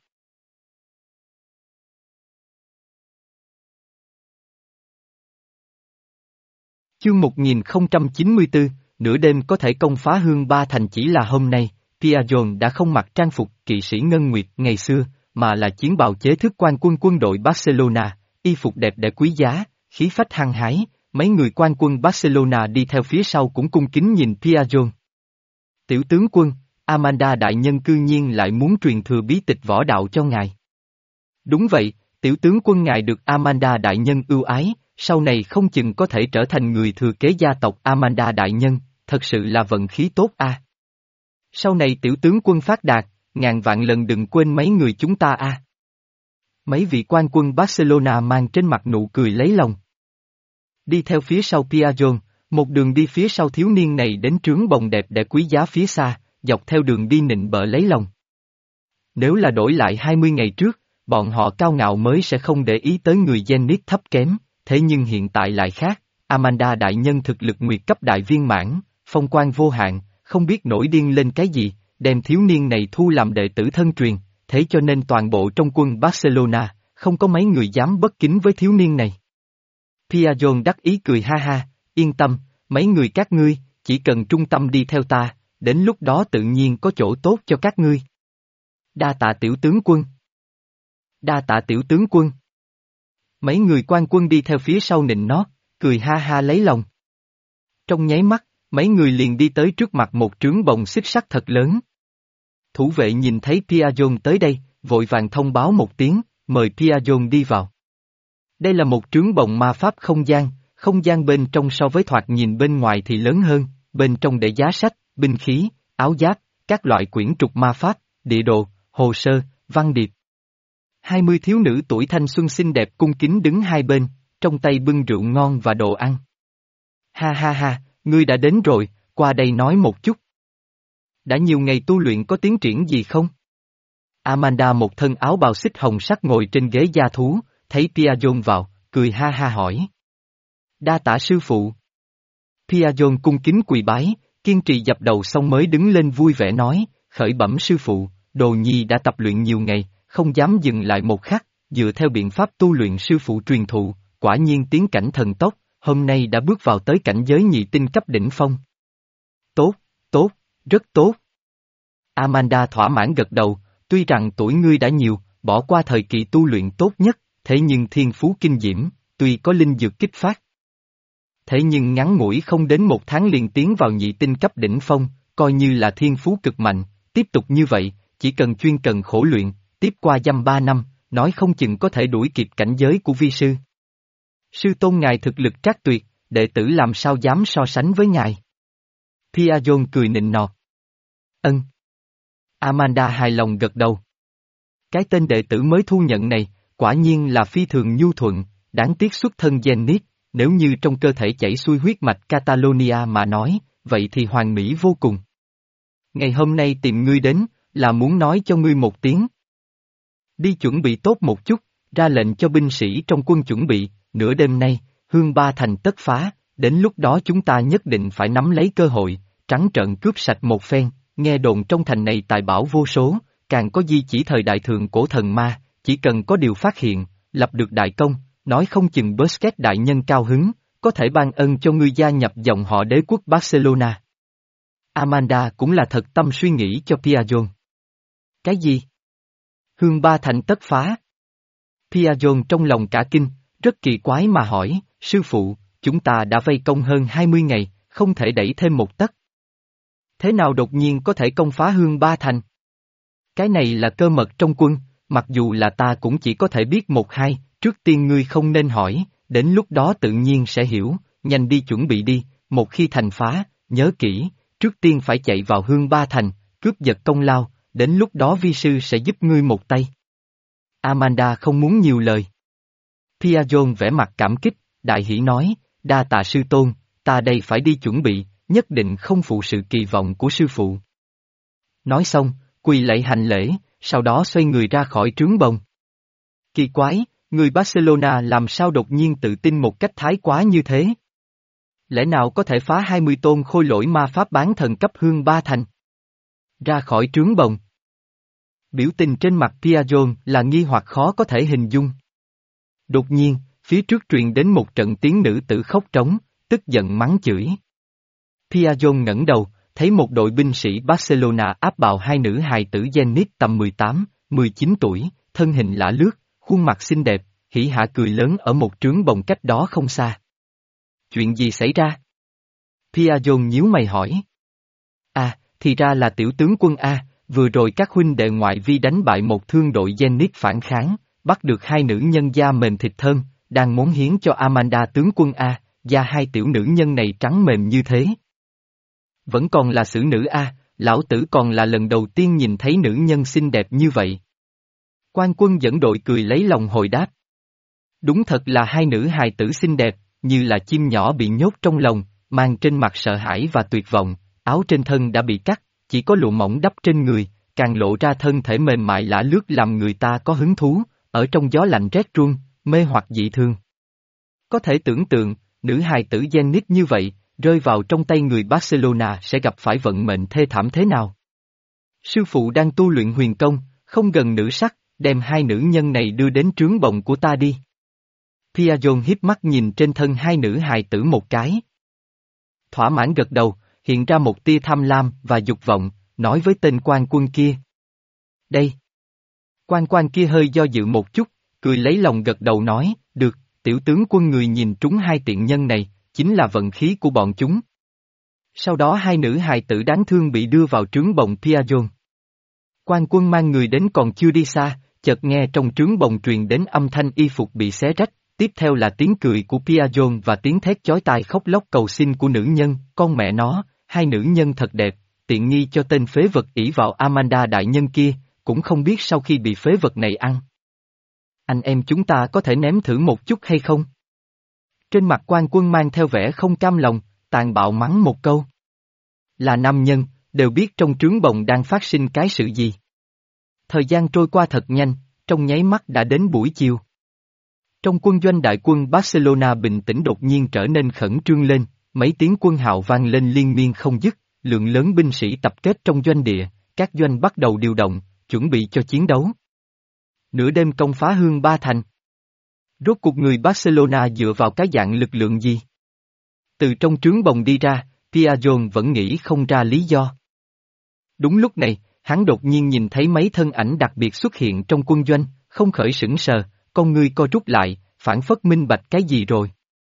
Chương một nghìn không trăm chín mươi tư, nửa đêm có thể công phá Hương Ba Thành chỉ là hôm nay, Piajon đã không mặc trang phục kỵ sĩ Ngân Nguyệt ngày xưa, mà là chiến bào chế thức quan quân quân đội Barcelona, y phục đẹp đẽ quý giá, khí phách hăng hái, mấy người quan quân Barcelona đi theo phía sau cũng cung kính nhìn Piajon. Tiểu tướng quân, Amanda đại nhân cư nhiên lại muốn truyền thừa bí tịch võ đạo cho ngài. Đúng vậy, tiểu tướng quân ngài được Amanda đại nhân ưu ái, sau này không chừng có thể trở thành người thừa kế gia tộc Amanda đại nhân, thật sự là vận khí tốt a. À. Sau này tiểu tướng quân phát đạt, ngàn vạn lần đừng quên mấy người chúng ta a. À. Mấy vị quan quân Barcelona mang trên mặt nụ cười lấy lòng. Đi theo phía sau Piajon, một đường đi phía sau thiếu niên này đến trướng bồng đẹp để quý giá phía xa, dọc theo đường đi nịnh bợ lấy lòng. Nếu là đổi lại hai mươi ngày trước, bọn họ cao ngạo mới sẽ không để ý tới người Zenit thấp kém, thế nhưng hiện tại lại khác, Amanda đại nhân thực lực nguyệt cấp đại viên mãn, phong quan vô hạn, không biết nổi điên lên cái gì, đem thiếu niên này thu làm đệ tử thân truyền, thế cho nên toàn bộ trong quân Barcelona, không có mấy người dám bất kính với thiếu niên này. Piajon đắc ý cười ha ha, yên tâm, mấy người các ngươi, chỉ cần trung tâm đi theo ta, đến lúc đó tự nhiên có chỗ tốt cho các ngươi. Đa tạ tiểu tướng quân. Đa tạ tiểu tướng quân. Mấy người quan quân đi theo phía sau nịnh nót, cười ha ha lấy lòng. Trong nháy mắt, mấy người liền đi tới trước mặt một trướng bồng xích sắt thật lớn. Thủ vệ nhìn thấy Piajon tới đây, vội vàng thông báo một tiếng, mời Piajon đi vào. Đây là một trướng bồng ma pháp không gian, không gian bên trong so với thoạt nhìn bên ngoài thì lớn hơn, bên trong để giá sách, binh khí, áo giáp, các loại quyển trục ma pháp, địa đồ, hồ sơ, văn điệp. Hai mươi thiếu nữ tuổi thanh xuân xinh đẹp cung kính đứng hai bên, trong tay bưng rượu ngon và đồ ăn. Ha ha ha, ngươi đã đến rồi, qua đây nói một chút. Đã nhiều ngày tu luyện có tiến triển gì không? Amanda một thân áo bào xích hồng sắc ngồi trên ghế gia thú, thấy Piajon vào, cười ha ha hỏi. Đa tạ sư phụ. Piajon cung kính quỳ bái, kiên trì dập đầu xong mới đứng lên vui vẻ nói, khởi bẩm sư phụ, đồ nhi đã tập luyện nhiều ngày, không dám dừng lại một khắc, dựa theo biện pháp tu luyện sư phụ truyền thụ, quả nhiên tiến cảnh thần tốc, hôm nay đã bước vào tới cảnh giới nhị tinh cấp đỉnh phong. Tốt, tốt, rất tốt. Amanda thỏa mãn gật đầu, tuy rằng tuổi ngươi đã nhiều, bỏ qua thời kỳ tu luyện tốt nhất, thế nhưng thiên phú kinh diễm, tuy có linh dược kích phát. Thế nhưng ngắn ngủi không đến một tháng liền tiến vào nhị tinh cấp đỉnh phong, coi như là thiên phú cực mạnh, tiếp tục như vậy, chỉ cần chuyên cần khổ luyện, tiếp qua dăm ba năm, nói không chừng có thể đuổi kịp cảnh giới của vi sư. Sư tôn ngài thực lực trác tuyệt, đệ tử làm sao dám so sánh với ngài. Piajon cười nịnh nọt. Ân. Amanda hài lòng gật đầu. Cái tên đệ tử mới thu nhận này, quả nhiên là phi thường nhu thuận, đáng tiếc xuất thân Zenit, nếu như trong cơ thể chảy xuôi huyết mạch Catalonia mà nói, vậy thì hoàn mỹ vô cùng. Ngày hôm nay tìm ngươi đến, là muốn nói cho ngươi một tiếng. Đi chuẩn bị tốt một chút, ra lệnh cho binh sĩ trong quân chuẩn bị, nửa đêm nay, Hương Ba Thành tất phá, đến lúc đó chúng ta nhất định phải nắm lấy cơ hội, trắng trợn cướp sạch một phen, nghe đồn trong thành này tài bảo vô số, càng có di chỉ thời đại thượng cổ thần ma, chỉ cần có điều phát hiện, lập được đại công, nói không chừng Busquets đại nhân cao hứng, có thể ban ân cho ngươi gia nhập dòng họ đế quốc Barcelona. Amanda cũng là thật tâm suy nghĩ cho Piajon. Cái gì? Hương Ba Thành tất phá. Piajon trong lòng cả kinh, rất kỳ quái mà hỏi, sư phụ, chúng ta đã vây công hơn hai mươi ngày, không thể đẩy thêm một tấc. Thế nào đột nhiên có thể công phá Hương Ba Thành? Cái này là cơ mật trong quân, mặc dù là ta cũng chỉ có thể biết một hai, trước tiên ngươi không nên hỏi, đến lúc đó tự nhiên sẽ hiểu, nhanh đi chuẩn bị đi, một khi thành phá, nhớ kỹ, trước tiên phải chạy vào Hương Ba Thành, cướp giật công lao, đến lúc đó vi sư sẽ giúp ngươi một tay. Amanda không muốn nhiều lời. Piajon vẻ mặt cảm kích, đại hỉ nói, đa tạ sư tôn, ta đây phải đi chuẩn bị, nhất định không phụ sự kỳ vọng của sư phụ. Nói xong, quỳ lạy hành lễ, sau đó xoay người ra khỏi trướng bồng. Kỳ quái, người Barcelona làm sao đột nhiên tự tin một cách thái quá như thế? Lẽ nào có thể phá hai mươi tôn khôi lỗi ma pháp bán thần cấp Hương Ba Thành? Ra khỏi trướng bồng. Biểu tình trên mặt Piajon là nghi hoặc khó có thể hình dung. Đột nhiên, phía trước truyền đến một trận tiếng nữ tử khóc trống, tức giận mắng chửi. Piajon ngẩng đầu, thấy một đội binh sĩ Barcelona áp bào hai nữ hài tử Zenit tầm mười tám, mười chín tuổi, thân hình lả lướt, khuôn mặt xinh đẹp, hỉ hả cười lớn ở một trướng bồng cách đó không xa. Chuyện gì xảy ra? Piajon nhíu mày hỏi. À, thì ra là tiểu tướng quân A, vừa rồi các huynh đệ ngoại vi đánh bại một thương đội Zenit phản kháng, bắt được hai nữ nhân da mềm thịt thơm, đang muốn hiến cho Amanda tướng quân A, da hai tiểu nữ nhân này trắng mềm như thế. Vẫn còn là xử nữ A, lão tử còn là lần đầu tiên nhìn thấy nữ nhân xinh đẹp như vậy. Quan quân dẫn đội cười lấy lòng hồi đáp. Đúng thật là hai nữ hài tử xinh đẹp, như là chim nhỏ bị nhốt trong lồng, mang trên mặt sợ hãi và tuyệt vọng, áo trên thân đã bị cắt, chỉ có lụa mỏng đắp trên người, càng lộ ra thân thể mềm mại lả lướt làm người ta có hứng thú, ở trong gió lạnh rét run, mê hoặc dị thương. Có thể tưởng tượng, nữ hài tử Zenit như vậy, rơi vào trong tay người Barcelona sẽ gặp phải vận mệnh thê thảm thế nào? Sư phụ đang tu luyện huyền công, không gần nữ sắc, đem hai nữ nhân này đưa đến trướng bồng của ta đi. Piajon hiếp mắt nhìn trên thân hai nữ hài tử một cái. Thỏa mãn gật đầu, hiện ra một tia tham lam và dục vọng, nói với tên quan quân kia. Đây. Quan quan kia hơi do dự một chút, cười lấy lòng gật đầu nói, được, tiểu tướng quân người nhìn trúng hai tiện nhân này, chính là vận khí của bọn chúng. Sau đó hai nữ hài tử đáng thương bị đưa vào trướng bồng Piajon. Quan quân mang người đến còn chưa đi xa, chợt nghe trong trướng bồng truyền đến âm thanh y phục bị xé rách, tiếp theo là tiếng cười của Piajon và tiếng thét chói tai khóc lóc cầu xin của nữ nhân, con mẹ nó, hai nữ nhân thật đẹp, tiện nghi cho tên phế vật ỷ vào Amanda đại nhân kia, cũng không biết sau khi bị phế vật này ăn. Anh em chúng ta có thể ném thử một chút hay không? Trên mặt quan quân mang theo vẻ không cam lòng, tàn bạo mắng một câu. Là nam nhân, đều biết trong trướng bồng đang phát sinh cái sự gì. Thời gian trôi qua thật nhanh, trong nháy mắt đã đến buổi chiều. Trong quân doanh đại quân Barcelona bình tĩnh đột nhiên trở nên khẩn trương lên, mấy tiếng quân hào vang lên liên miên không dứt, lượng lớn binh sĩ tập kết trong doanh địa, các doanh bắt đầu điều động, chuẩn bị cho chiến đấu. Nửa đêm công phá Hương Ba Thành. Rốt cuộc người Barcelona dựa vào cái dạng lực lượng gì? Từ trong trướng bồng đi ra, Piajon vẫn nghĩ không ra lý do. Đúng lúc này, hắn đột nhiên nhìn thấy mấy thân ảnh đặc biệt xuất hiện trong quân doanh, không khỏi sững sờ, con ngươi co rút lại, phản phất minh bạch cái gì rồi.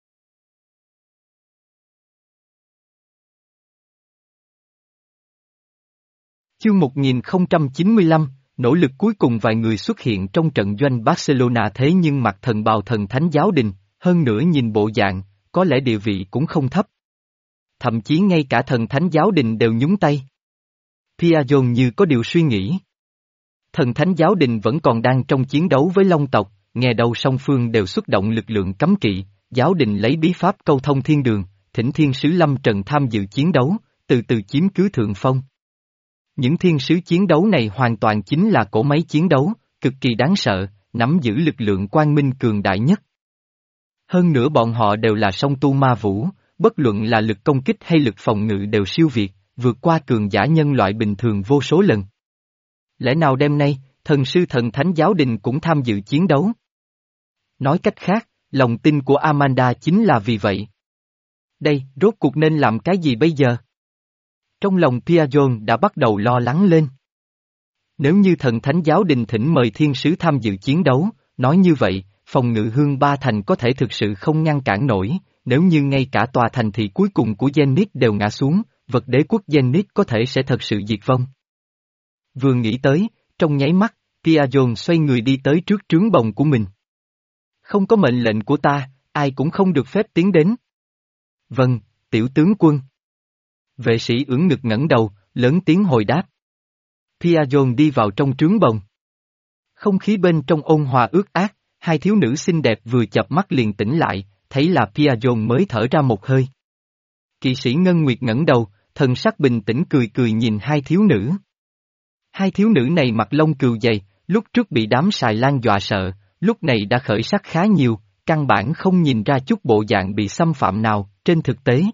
Chương một nghìn không trăm chín mươi lăm, nỗ lực cuối cùng vài người xuất hiện trong trận doanh Barcelona thế nhưng mặc thần bào thần thánh giáo đình, hơn nữa nhìn bộ dạng, có lẽ địa vị cũng không thấp. Thậm chí ngay cả thần thánh giáo đình đều nhúng tay. Piajon như có điều suy nghĩ. Thần thánh giáo đình vẫn còn đang trong chiến đấu với Long tộc, nghe đầu song phương đều xuất động lực lượng cấm kỵ, giáo đình lấy bí pháp câu thông thiên đường, thỉnh thiên sứ Lâm Trần tham dự chiến đấu, từ từ chiếm cứ thượng phong. Những thiên sứ chiến đấu này hoàn toàn chính là cỗ máy chiến đấu, cực kỳ đáng sợ, nắm giữ lực lượng quang minh cường đại nhất. Hơn nữa bọn họ đều là song tu ma vũ, bất luận là lực công kích hay lực phòng ngự đều siêu việt, vượt qua cường giả nhân loại bình thường vô số lần. Lẽ nào đêm nay, thần sư thần thánh giáo đình cũng tham dự chiến đấu? Nói cách khác, lòng tin của Amanda chính là vì vậy. Đây, rốt cuộc nên làm cái gì bây giờ? Trong lòng Piajon đã bắt đầu lo lắng lên. Nếu như thần thánh giáo đình thỉnh mời thiên sứ tham dự chiến đấu, nói như vậy, phòng ngự hương ba thành có thể thực sự không ngăn cản nổi, nếu như ngay cả tòa thành thị cuối cùng của Zenith đều ngã xuống, vật đế quốc Zenith có thể sẽ thật sự diệt vong. Vừa nghĩ tới, trong nháy mắt, Piajon xoay người đi tới trước trướng bồng của mình. Không có mệnh lệnh của ta, ai cũng không được phép tiến đến. Vâng, tiểu tướng quân. Vệ sĩ ưỡn ngực ngẩng đầu, lớn tiếng hồi đáp. Piajon đi vào trong trướng bồng. Không khí bên trong ôn hòa ướt át, hai thiếu nữ xinh đẹp vừa chập mắt liền tỉnh lại, thấy là Piajon mới thở ra một hơi. Kỵ sĩ Ngân Nguyệt ngẩng đầu, thần sắc bình tĩnh cười cười nhìn hai thiếu nữ. Hai thiếu nữ này mặc lông cừu dày, lúc trước bị đám xài lan dọa sợ, lúc này đã khởi sắc khá nhiều, căn bản không nhìn ra chút bộ dạng bị xâm phạm nào, trên thực tế.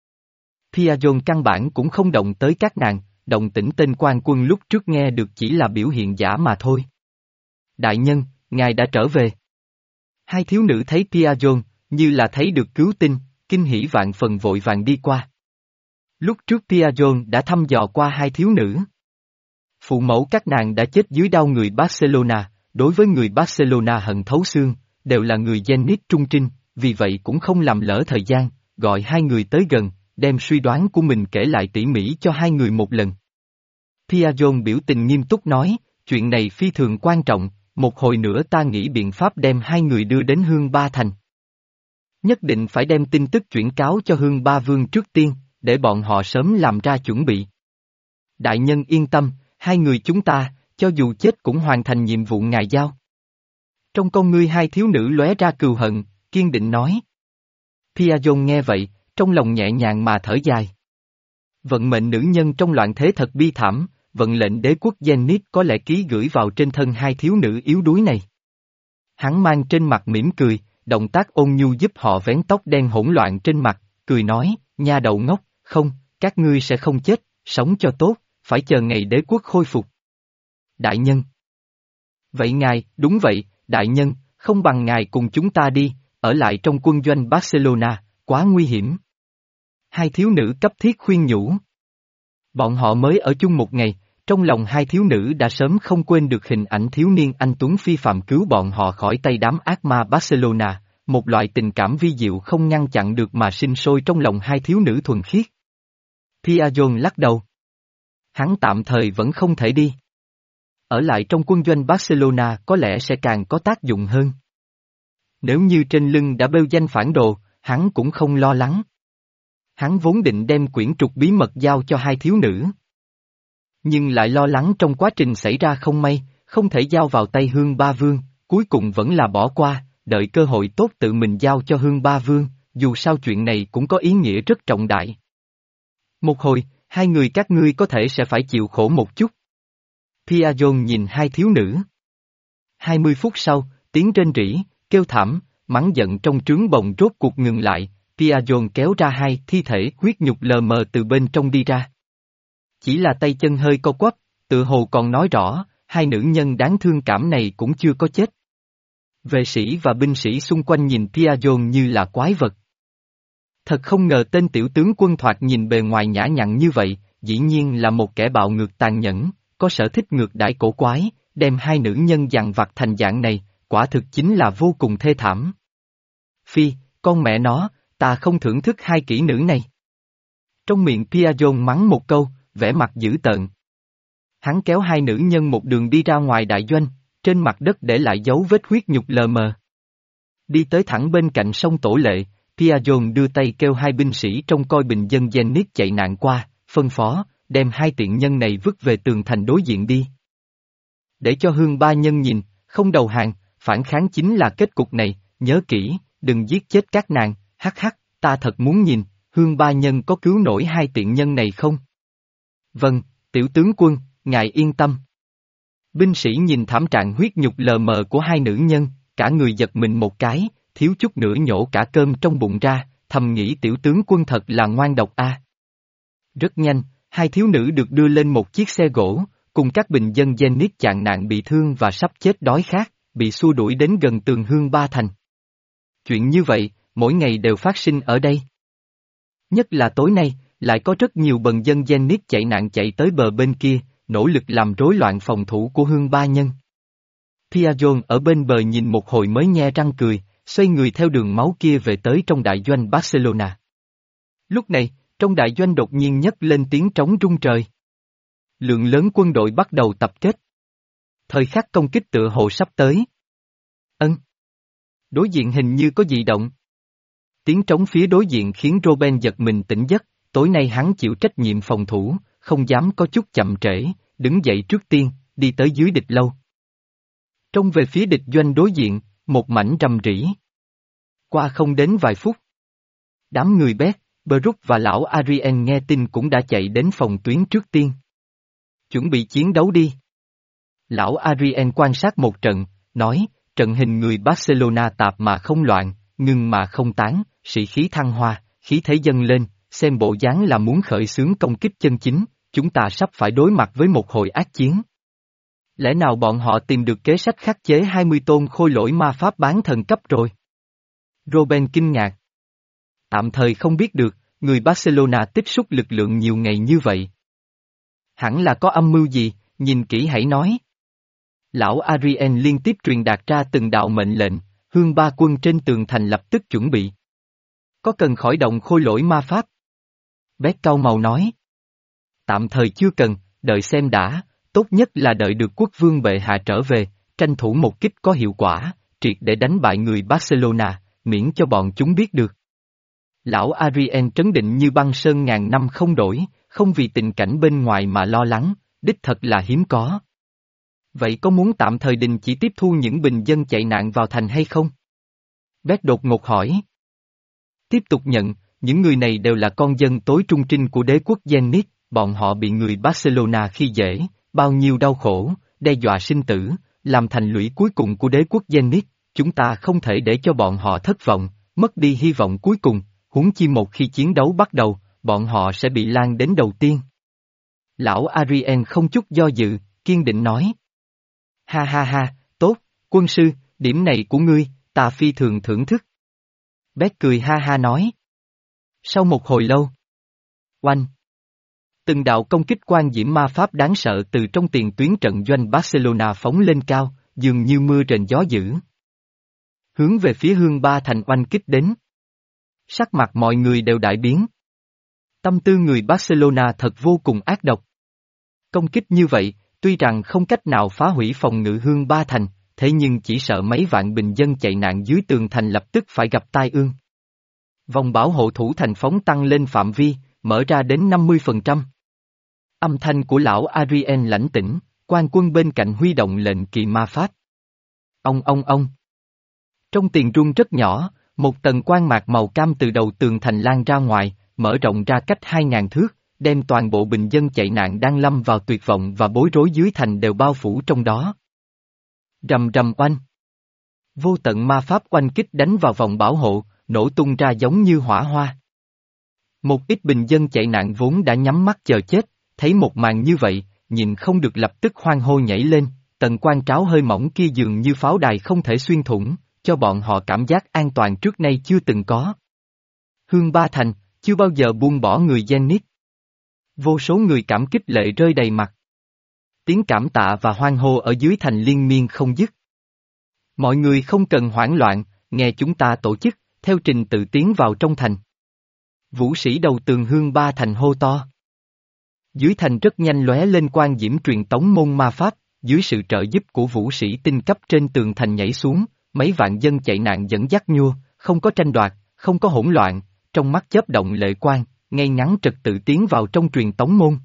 Piajon căn bản cũng không động tới các nàng, động tĩnh tên quan quân lúc trước nghe được chỉ là biểu hiện giả mà thôi. Đại nhân, ngài đã trở về. Hai thiếu nữ thấy Piajon, như là thấy được cứu tinh, kinh hỉ vạn phần vội vàng đi qua. Lúc trước Piajon đã thăm dò qua hai thiếu nữ. Phụ mẫu các nàng đã chết dưới đao người Barcelona, đối với người Barcelona hận thấu xương, đều là người Zenith trung trinh, vì vậy cũng không làm lỡ thời gian, gọi hai người tới gần, đem suy đoán của mình kể lại tỉ mỉ cho hai người một lần. Piajon biểu tình nghiêm túc nói, chuyện này phi thường quan trọng, một hồi nữa ta nghĩ biện pháp đem hai người đưa đến Hương Ba Thành. Nhất định phải đem tin tức chuyển cáo cho Hương Ba Vương trước tiên, để bọn họ sớm làm ra chuẩn bị. Đại nhân yên tâm, hai người chúng ta, cho dù chết cũng hoàn thành nhiệm vụ ngài giao. Trong con ngươi hai thiếu nữ lóe ra cừu hận, kiên định nói. Piajon nghe vậy, trong lòng nhẹ nhàng mà thở dài. Vận mệnh nữ nhân trong loạn thế thật bi thảm, vận lệnh đế quốc Zenith có lẽ ký gửi vào trên thân hai thiếu nữ yếu đuối này. Hắn mang trên mặt mỉm cười, động tác ôn nhu giúp họ vén tóc đen hỗn loạn trên mặt, cười nói, nha đầu ngốc, không, các ngươi sẽ không chết, sống cho tốt, phải chờ ngày đế quốc khôi phục. Đại nhân. Vậy ngài, đúng vậy, đại nhân, không bằng ngài cùng chúng ta đi, ở lại trong quân doanh Barcelona, quá nguy hiểm. Hai thiếu nữ cấp thiết khuyên nhủ. Bọn họ mới ở chung một ngày, trong lòng hai thiếu nữ đã sớm không quên được hình ảnh thiếu niên anh Tuấn phi phạm cứu bọn họ khỏi tay đám ác ma Barcelona, một loại tình cảm vi diệu không ngăn chặn được mà sinh sôi trong lòng hai thiếu nữ thuần khiết. Piajon lắc đầu. Hắn tạm thời vẫn không thể đi. Ở lại trong quân doanh Barcelona có lẽ sẽ càng có tác dụng hơn. Nếu như trên lưng đã bêu danh phản đồ, hắn cũng không lo lắng. Hắn vốn định đem quyển trục bí mật giao cho hai thiếu nữ. Nhưng lại lo lắng trong quá trình xảy ra không may, không thể giao vào tay Hương Ba Vương, cuối cùng vẫn là bỏ qua, đợi cơ hội tốt tự mình giao cho Hương Ba Vương, dù sao chuyện này cũng có ý nghĩa rất trọng đại. Một hồi, hai người các ngươi có thể sẽ phải chịu khổ một chút. Piajon nhìn hai thiếu nữ. Hai mươi phút sau, tiếng rên rỉ, kêu thảm, mắng giận trong trướng bồng rốt cuộc ngừng lại, Piajon kéo ra hai thi thể huyết nhục lờ mờ từ bên trong đi ra. Chỉ là tay chân hơi co quắp, tự hồ còn nói rõ, hai nữ nhân đáng thương cảm này cũng chưa có chết. Vệ sĩ và binh sĩ xung quanh nhìn Piajon như là quái vật. Thật không ngờ tên tiểu tướng quân thoạt nhìn bề ngoài nhã nhặn như vậy, dĩ nhiên là một kẻ bạo ngược tàn nhẫn, có sở thích ngược đãi cổ quái, đem hai nữ nhân dằn vặt thành dạng này, quả thực chính là vô cùng thê thảm. Phi, con mẹ nó, ta không thưởng thức hai kỹ nữ này. Trong miệng Piajon mắng một câu, vẻ mặt dữ tợn. Hắn kéo hai nữ nhân một đường đi ra ngoài đại doanh, trên mặt đất để lại dấu vết huyết nhục lờ mờ. Đi tới thẳng bên cạnh sông Tổ Lệ, Piajon đưa tay kêu hai binh sĩ trông coi bình dân Zenith chạy nạn qua, phân phó, đem hai tiện nhân này vứt về tường thành đối diện đi. Để cho Hương Ba Nhân nhìn, không đầu hàng, phản kháng chính là kết cục này, nhớ kỹ, đừng giết chết các nàng, hắc hắc, ta thật muốn nhìn, Hương Ba Nhân có cứu nổi hai tiện nhân này không? Vâng, tiểu tướng quân, ngài yên tâm. Binh sĩ nhìn thảm trạng huyết nhục lờ mờ của hai nữ nhân, cả người giật mình một cái, thiếu chút nữa nhổ cả cơm trong bụng ra, thầm nghĩ tiểu tướng quân thật là ngoan độc a. Rất nhanh, hai thiếu nữ được đưa lên một chiếc xe gỗ, cùng các bình dân Zenith chạn nạn bị thương và sắp chết đói khát, bị xua đuổi đến gần tường Hương Ba Thành. Chuyện như vậy, mỗi ngày đều phát sinh ở đây. Nhất là tối nay, lại có rất nhiều bần dân Zenith chạy nạn chạy tới bờ bên kia, nỗ lực làm rối loạn phòng thủ của Hương Ba Nhân. Piajon ở bên bờ nhìn một hồi mới nhe răng cười, xoay người theo đường máu kia về tới trong đại doanh Barcelona. Lúc này, trong đại doanh đột nhiên nhấc lên tiếng trống rung trời. Lượng lớn quân đội bắt đầu tập kết. Thời khắc công kích tựa hồ sắp tới. Ân. Đối diện hình như có dị động. Tiếng trống phía đối diện khiến Robin giật mình tỉnh giấc, tối nay hắn chịu trách nhiệm phòng thủ, không dám có chút chậm trễ, đứng dậy trước tiên, đi tới dưới địch lâu. Trông về phía địch doanh đối diện, một mảnh rầm rĩ. Qua không đến vài phút. Đám người Bét, Brook và lão Arien nghe tin cũng đã chạy đến phòng tuyến trước tiên. Chuẩn bị chiến đấu đi. Lão Arien quan sát một trận, nói, trận hình người Barcelona tạp mà không loạn, ngưng mà không tán, sĩ khí thăng hoa, khí thế dâng lên, xem bộ dáng là muốn khởi xướng công kích chân chính, chúng ta sắp phải đối mặt với một hồi ác chiến. Lẽ nào bọn họ tìm được kế sách khắc chế hai mươi tôn khôi lỗi ma pháp bán thần cấp rồi? Robin kinh ngạc. Tạm thời không biết được, người Barcelona tích xúc lực lượng nhiều ngày như vậy. Hẳn là có âm mưu gì, nhìn kỹ hãy nói. Lão Arien liên tiếp truyền đạt ra từng đạo mệnh lệnh, Hương Ba quân trên tường thành lập tức chuẩn bị. Có cần khởi động khôi lỗi ma pháp? Bét cau màu nói. Tạm thời chưa cần, đợi xem đã, tốt nhất là đợi được quốc vương bệ hạ trở về, tranh thủ một kích có hiệu quả, triệt để đánh bại người Barcelona, miễn cho bọn chúng biết được. Lão Arien trấn định như băng sơn ngàn năm không đổi, không vì tình cảnh bên ngoài mà lo lắng, đích thật là hiếm có. Vậy có muốn tạm thời đình chỉ tiếp thu những bình dân chạy nạn vào thành hay không? Bét đột ngột hỏi. Tiếp tục nhận, những người này đều là con dân tối trung trinh của đế quốc Zenith, bọn họ bị người Barcelona khi dễ, bao nhiêu đau khổ, đe dọa sinh tử, làm thành lũy cuối cùng của đế quốc Zenith, chúng ta không thể để cho bọn họ thất vọng, mất đi hy vọng cuối cùng, huống chi một khi chiến đấu bắt đầu, bọn họ sẽ bị lan đến đầu tiên. Lão Arien không chút do dự, kiên định nói. Ha ha ha, tốt, quân sư, điểm này của ngươi, ta phi thường thưởng thức. Bét cười ha ha nói. Sau một hồi lâu. Oanh. Từng đạo công kích quan diễm ma pháp đáng sợ từ trong tiền tuyến trận doanh Barcelona phóng lên cao, dường như mưa rền gió dữ. Hướng về phía Hương Ba Thành oanh kích đến. Sắc mặt mọi người đều đại biến. Tâm tư người Barcelona thật vô cùng ác độc. Công kích như vậy, tuy rằng không cách nào phá hủy phòng ngự Hương Ba Thành, thế nhưng chỉ sợ mấy vạn bình dân chạy nạn dưới tường thành lập tức phải gặp tai ương. Vòng bảo hộ thủ thành phóng tăng lên phạm vi, mở ra đến năm mươi phần trăm. Âm thanh của lão Arien lãnh tĩnh, quan quân bên cạnh huy động lệnh kỳ ma pháp. Ông ông ông. Trong tiền rung rất nhỏ, một tầng quang mạc màu cam từ đầu tường thành lan ra ngoài, mở rộng ra cách hai ngàn thước, đem toàn bộ bình dân chạy nạn đang lâm vào tuyệt vọng và bối rối dưới thành đều bao phủ trong đó. Rầm rầm oanh. Vô tận ma pháp oanh kích đánh vào vòng bảo hộ, nổ tung ra giống như hỏa hoa. Một ít bình dân chạy nạn vốn đã nhắm mắt chờ chết, thấy một màn như vậy, nhìn không được lập tức hoan hô nhảy lên, tầng quan tráo hơi mỏng kia dường như pháo đài không thể xuyên thủng, cho bọn họ cảm giác an toàn trước nay chưa từng có. Hương Ba Thành, chưa bao giờ buông bỏ người Zenith. Vô số người cảm kích lệ rơi đầy mặt. Tiếng cảm tạ và hoan hô ở dưới thành liên miên không dứt. Mọi người không cần hoảng loạn, nghe chúng ta tổ chức, theo trình tự tiến vào trong thành. Vũ sĩ đầu tường Hương Ba Thành hô to. Dưới thành rất nhanh lóe lên quang diễm truyền tống môn ma pháp, dưới sự trợ giúp của vũ sĩ tinh cấp trên tường thành nhảy xuống, mấy vạn dân chạy nạn dẫn dắt nhua, không có tranh đoạt, không có hỗn loạn, trong mắt chớp động lệ quang, ngay ngắn trật tự tiến vào trong truyền tống môn.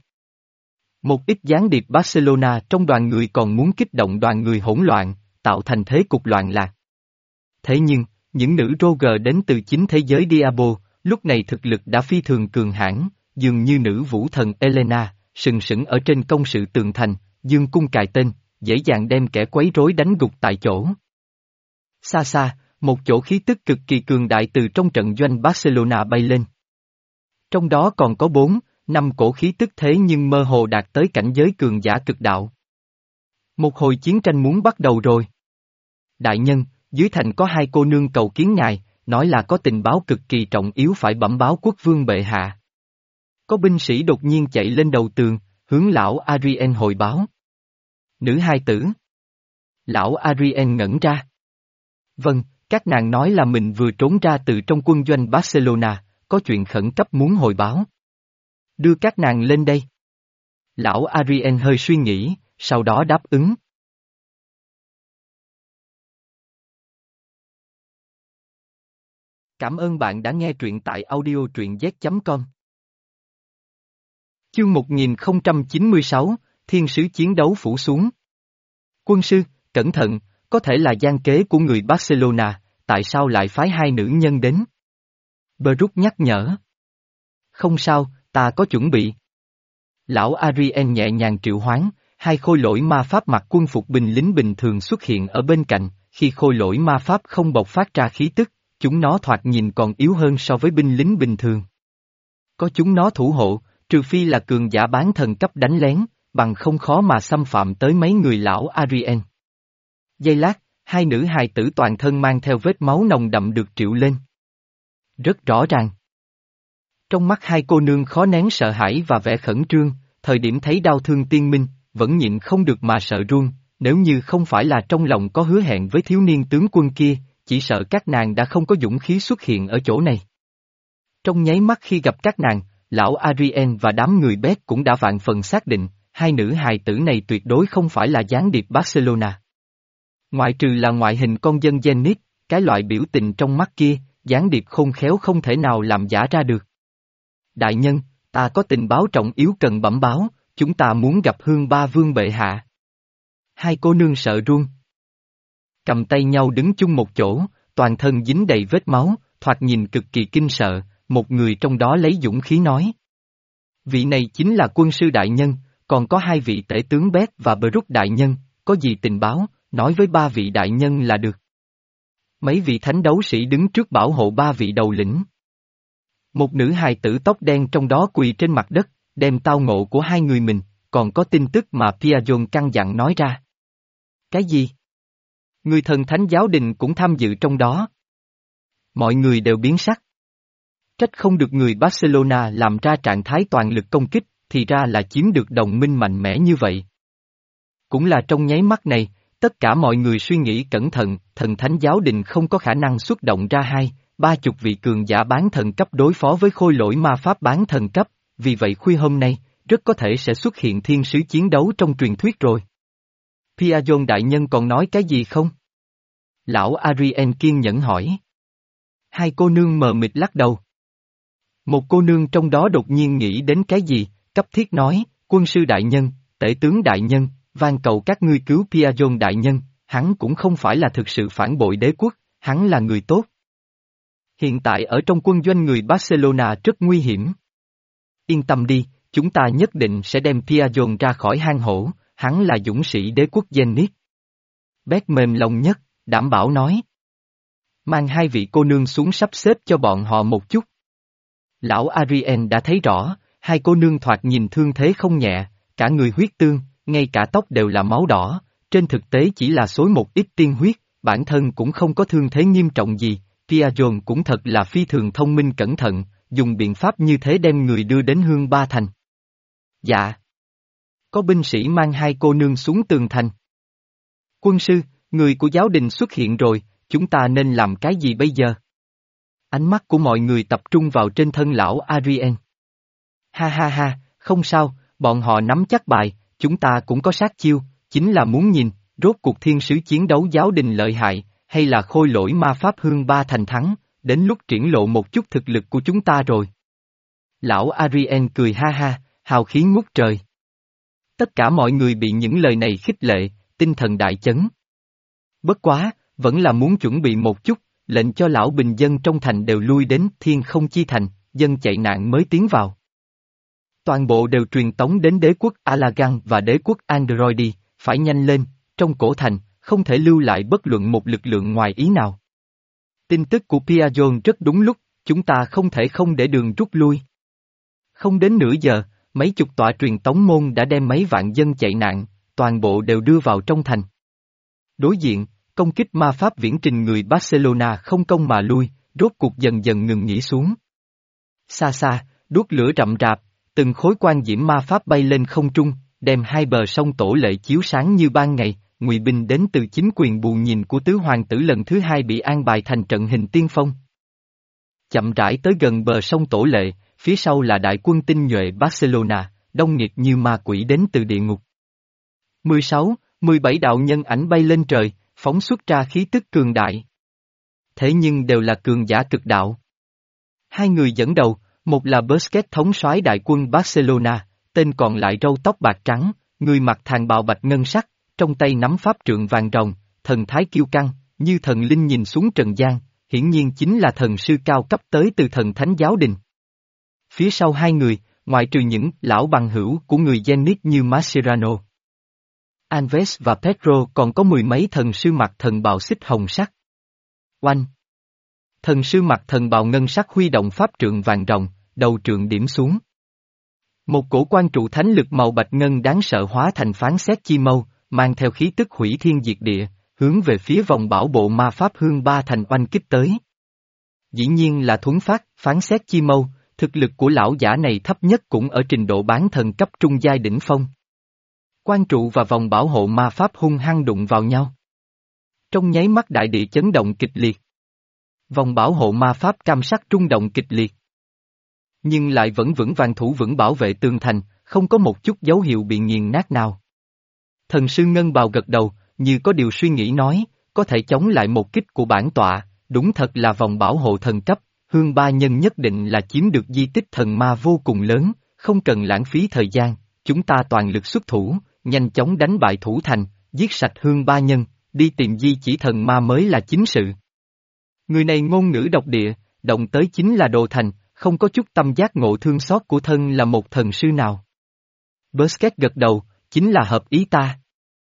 Một ít gián điệp Barcelona trong đoàn người còn muốn kích động đoàn người hỗn loạn, tạo thành thế cục loạn lạc. Thế nhưng, những nữ Roger đến từ chính thế giới Diablo, lúc này thực lực đã phi thường cường hãn, dường như nữ vũ thần Elena, sừng sững ở trên công sự tường thành, dương cung cài tên, dễ dàng đem kẻ quấy rối đánh gục tại chỗ. Xa xa, một chỗ khí tức cực kỳ cường đại từ trong trận doanh Barcelona bay lên. Trong đó còn có bốn, năm cổ khí tức thế nhưng mơ hồ đạt tới cảnh giới cường giả cực đạo. Một hồi chiến tranh muốn bắt đầu rồi. Đại nhân, dưới thành có hai cô nương cầu kiến ngài, nói là có tình báo cực kỳ trọng yếu phải bẩm báo quốc vương bệ hạ. Có binh sĩ đột nhiên chạy lên đầu tường, hướng lão Adrien hồi báo. Nữ hai tử. Lão Adrien ngẩn ra. Vâng, các nàng nói là mình vừa trốn ra từ trong quân doanh Barcelona, có chuyện khẩn cấp muốn hồi báo. Đưa các nàng lên đây. Lão Adrien hơi suy nghĩ, sau đó đáp ứng. Cảm ơn bạn đã nghe truyện tại audio truyện z chấm com. Chương một nghìn không trăm chín mươi sáu, Thiên sứ chiến đấu phủ xuống. Quân sư, cẩn thận, có thể là gian kế của người Barcelona, tại sao lại phái hai nữ nhân đến? Bruce nhắc nhở. Không sao, ta có chuẩn bị. Lão Adrien nhẹ nhàng triệu hoán, hai khôi lỗi ma pháp mặc quân phục binh lính bình thường xuất hiện ở bên cạnh, khi khôi lỗi ma pháp không bộc phát ra khí tức, chúng nó thoạt nhìn còn yếu hơn so với binh lính bình thường. Có chúng nó thủ hộ, trừ phi là cường giả bán thần cấp đánh lén, bằng không khó mà xâm phạm tới mấy người lão Adrien. Giây lát, hai nữ hài tử toàn thân mang theo vết máu nồng đậm được triệu lên. Rất rõ ràng. Trong mắt hai cô nương khó nén sợ hãi và vẻ khẩn trương, thời điểm thấy đau thương tiên minh, vẫn nhịn không được mà sợ run, nếu như không phải là trong lòng có hứa hẹn với thiếu niên tướng quân kia, chỉ sợ các nàng đã không có dũng khí xuất hiện ở chỗ này. Trong nháy mắt khi gặp các nàng, lão Adrien và đám người Bét cũng đã vạn phần xác định, hai nữ hài tử này tuyệt đối không phải là gián điệp Barcelona. Ngoại trừ là ngoại hình con dân Zenit, cái loại biểu tình trong mắt kia, gián điệp khôn khéo không thể nào làm giả ra được. Đại nhân, ta có tình báo trọng yếu cần bẩm báo, chúng ta muốn gặp Hương Ba Vương bệ hạ. Hai cô nương sợ run. Cầm tay nhau đứng chung một chỗ, toàn thân dính đầy vết máu, thoạt nhìn cực kỳ kinh sợ, một người trong đó lấy dũng khí nói. Vị này chính là quân sư đại nhân, còn có hai vị tể tướng Bét và Bruce đại nhân, có gì tình báo, nói với ba vị đại nhân là được. Mấy vị thánh đấu sĩ đứng trước bảo hộ ba vị đầu lĩnh. Một nữ hài tử tóc đen trong đó quỳ trên mặt đất, đem tao ngộ của hai người mình, còn có tin tức mà Piajon căn dặn nói ra. Cái gì? Người thần thánh giáo đình cũng tham dự trong đó. Mọi người đều biến sắc. Trách không được người Barcelona làm ra trạng thái toàn lực công kích, thì ra là chiếm được đồng minh mạnh mẽ như vậy. Cũng là trong nháy mắt này, tất cả mọi người suy nghĩ cẩn thận, thần thánh giáo đình không có khả năng xuất động ra hai, ba chục vị cường giả bán thần cấp đối phó với khôi lỗi ma pháp bán thần cấp, vì vậy khuya hôm nay, rất có thể sẽ xuất hiện thiên sứ chiến đấu trong truyền thuyết rồi. Piajon đại nhân còn nói cái gì không? Lão Adrien kiên nhẫn hỏi. Hai cô nương mờ mịt lắc đầu. Một cô nương trong đó đột nhiên nghĩ đến cái gì, cấp thiết nói, quân sư đại nhân, tể tướng đại nhân, van cầu các ngươi cứu Piajon đại nhân, hắn cũng không phải là thực sự phản bội đế quốc, hắn là người tốt. Hiện tại ở trong quân doanh người Barcelona rất nguy hiểm. Yên tâm đi, chúng ta nhất định sẽ đem Piajon ra khỏi hang hổ, hắn là dũng sĩ đế quốc Zenit. Bét mềm lòng nhất, đảm bảo nói. Mang hai vị cô nương xuống sắp xếp cho bọn họ một chút. Lão Adrien đã thấy rõ, hai cô nương thoạt nhìn thương thế không nhẹ, cả người huyết tương, ngay cả tóc đều là máu đỏ, trên thực tế chỉ là xối một ít tiên huyết, bản thân cũng không có thương thế nghiêm trọng gì. Piajon cũng thật là phi thường thông minh cẩn thận, dùng biện pháp như thế đem người đưa đến Hương Ba Thành. Dạ. Có binh sĩ mang hai cô nương xuống tường thành. Quân sư, người của giáo đình xuất hiện rồi, chúng ta nên làm cái gì bây giờ? Ánh mắt của mọi người tập trung vào trên thân lão Adrien. Ha ha ha, không sao, bọn họ nắm chắc bài, chúng ta cũng có sát chiêu, chính là muốn nhìn, rốt cuộc thiên sứ chiến đấu giáo đình lợi hại, hay là khôi lỗi ma pháp Hương Ba Thành thắng, đến lúc triển lộ một chút thực lực của chúng ta rồi. Lão Adrien cười ha ha, hào khí ngút trời. Tất cả mọi người bị những lời này khích lệ, tinh thần đại chấn. Bất quá, vẫn là muốn chuẩn bị một chút, lệnh cho lão bình dân trong thành đều lui đến Thiên Không Chi Thành, dân chạy nạn mới tiến vào. Toàn bộ đều truyền tống đến đế quốc Alagan và đế quốc Androidi, phải nhanh lên, trong cổ thành, không thể lưu lại bất luận một lực lượng ngoài ý nào. Tin tức của Piaget rất đúng lúc, chúng ta không thể không để đường rút lui. Không đến nửa giờ, mấy chục tọa truyền tống môn đã đem mấy vạn dân chạy nạn, toàn bộ đều đưa vào trong thành. Đối diện, công kích ma pháp viễn trình người Barcelona không công mà lui, rốt cuộc dần dần ngừng nghỉ xuống. Xa xa, đuốc lửa rậm rạp, từng khối quan diễm ma pháp bay lên không trung, đem hai bờ sông Tổ Lệ chiếu sáng như ban ngày, ngụy binh đến từ chính quyền bù nhìn của tứ hoàng tử lần thứ hai bị an bài thành trận hình tiên phong. Chậm rãi tới gần bờ sông Tổ Lệ, phía sau là đại quân tinh nhuệ Barcelona, đông nghịt như ma quỷ đến từ địa ngục. mười sáu, mười bảy đạo nhân ảnh bay lên trời, phóng xuất ra khí tức cường đại. Thế nhưng đều là cường giả cực đạo. Hai người dẫn đầu, một là Busquets thống soái đại quân Barcelona, tên còn lại râu tóc bạc trắng, người mặc thàn bào bạch ngân sắc, trong tay nắm pháp trượng vàng rồng, thần thái kiêu căng, như thần linh nhìn xuống trần gian, hiển nhiên chính là thần sư cao cấp tới từ thần thánh giáo đình. Phía sau hai người, ngoại trừ những lão bằng hữu của người Zenit như Mascherano, Alves và Pedro còn có mười mấy thần sư mặc thần bào xích hồng sắc. Oanh! Thần sư mặc thần bào ngân sắc huy động pháp trượng vàng rồng, đầu trượng điểm xuống. Một cổ quan trụ thánh lực màu bạch ngân đáng sợ hóa thành phán xét chi mâu, mang theo khí tức hủy thiên diệt địa, hướng về phía vòng bảo bộ ma pháp hương ba thành oanh kích tới. Dĩ nhiên là thuấn phát, phán xét chi mâu, thực lực của lão giả này thấp nhất cũng ở trình độ bán thần cấp trung giai đỉnh phong. Quan trụ và vòng bảo hộ ma pháp hung hăng đụng vào nhau. Trong nháy mắt đại địa chấn động kịch liệt. Vòng bảo hộ ma pháp cam sắc rung động kịch liệt. Nhưng lại vẫn vững vàng thủ vững bảo vệ tường thành, không có một chút dấu hiệu bị nghiền nát nào. Thần sư ngân bào gật đầu, như có điều suy nghĩ nói, có thể chống lại một kích của bản tọa, đúng thật là vòng bảo hộ thần cấp, hương ba nhân nhất định là chiếm được di tích thần ma vô cùng lớn, không cần lãng phí thời gian, chúng ta toàn lực xuất thủ, nhanh chóng đánh bại thủ thành, giết sạch hương ba nhân, đi tìm di chỉ thần ma mới là chính sự. Người này ngôn ngữ độc địa, động tới chính là đồ thành, không có chút tâm giác ngộ thương xót của thân là một thần sư nào. Busquets gật đầu, chính là hợp ý ta.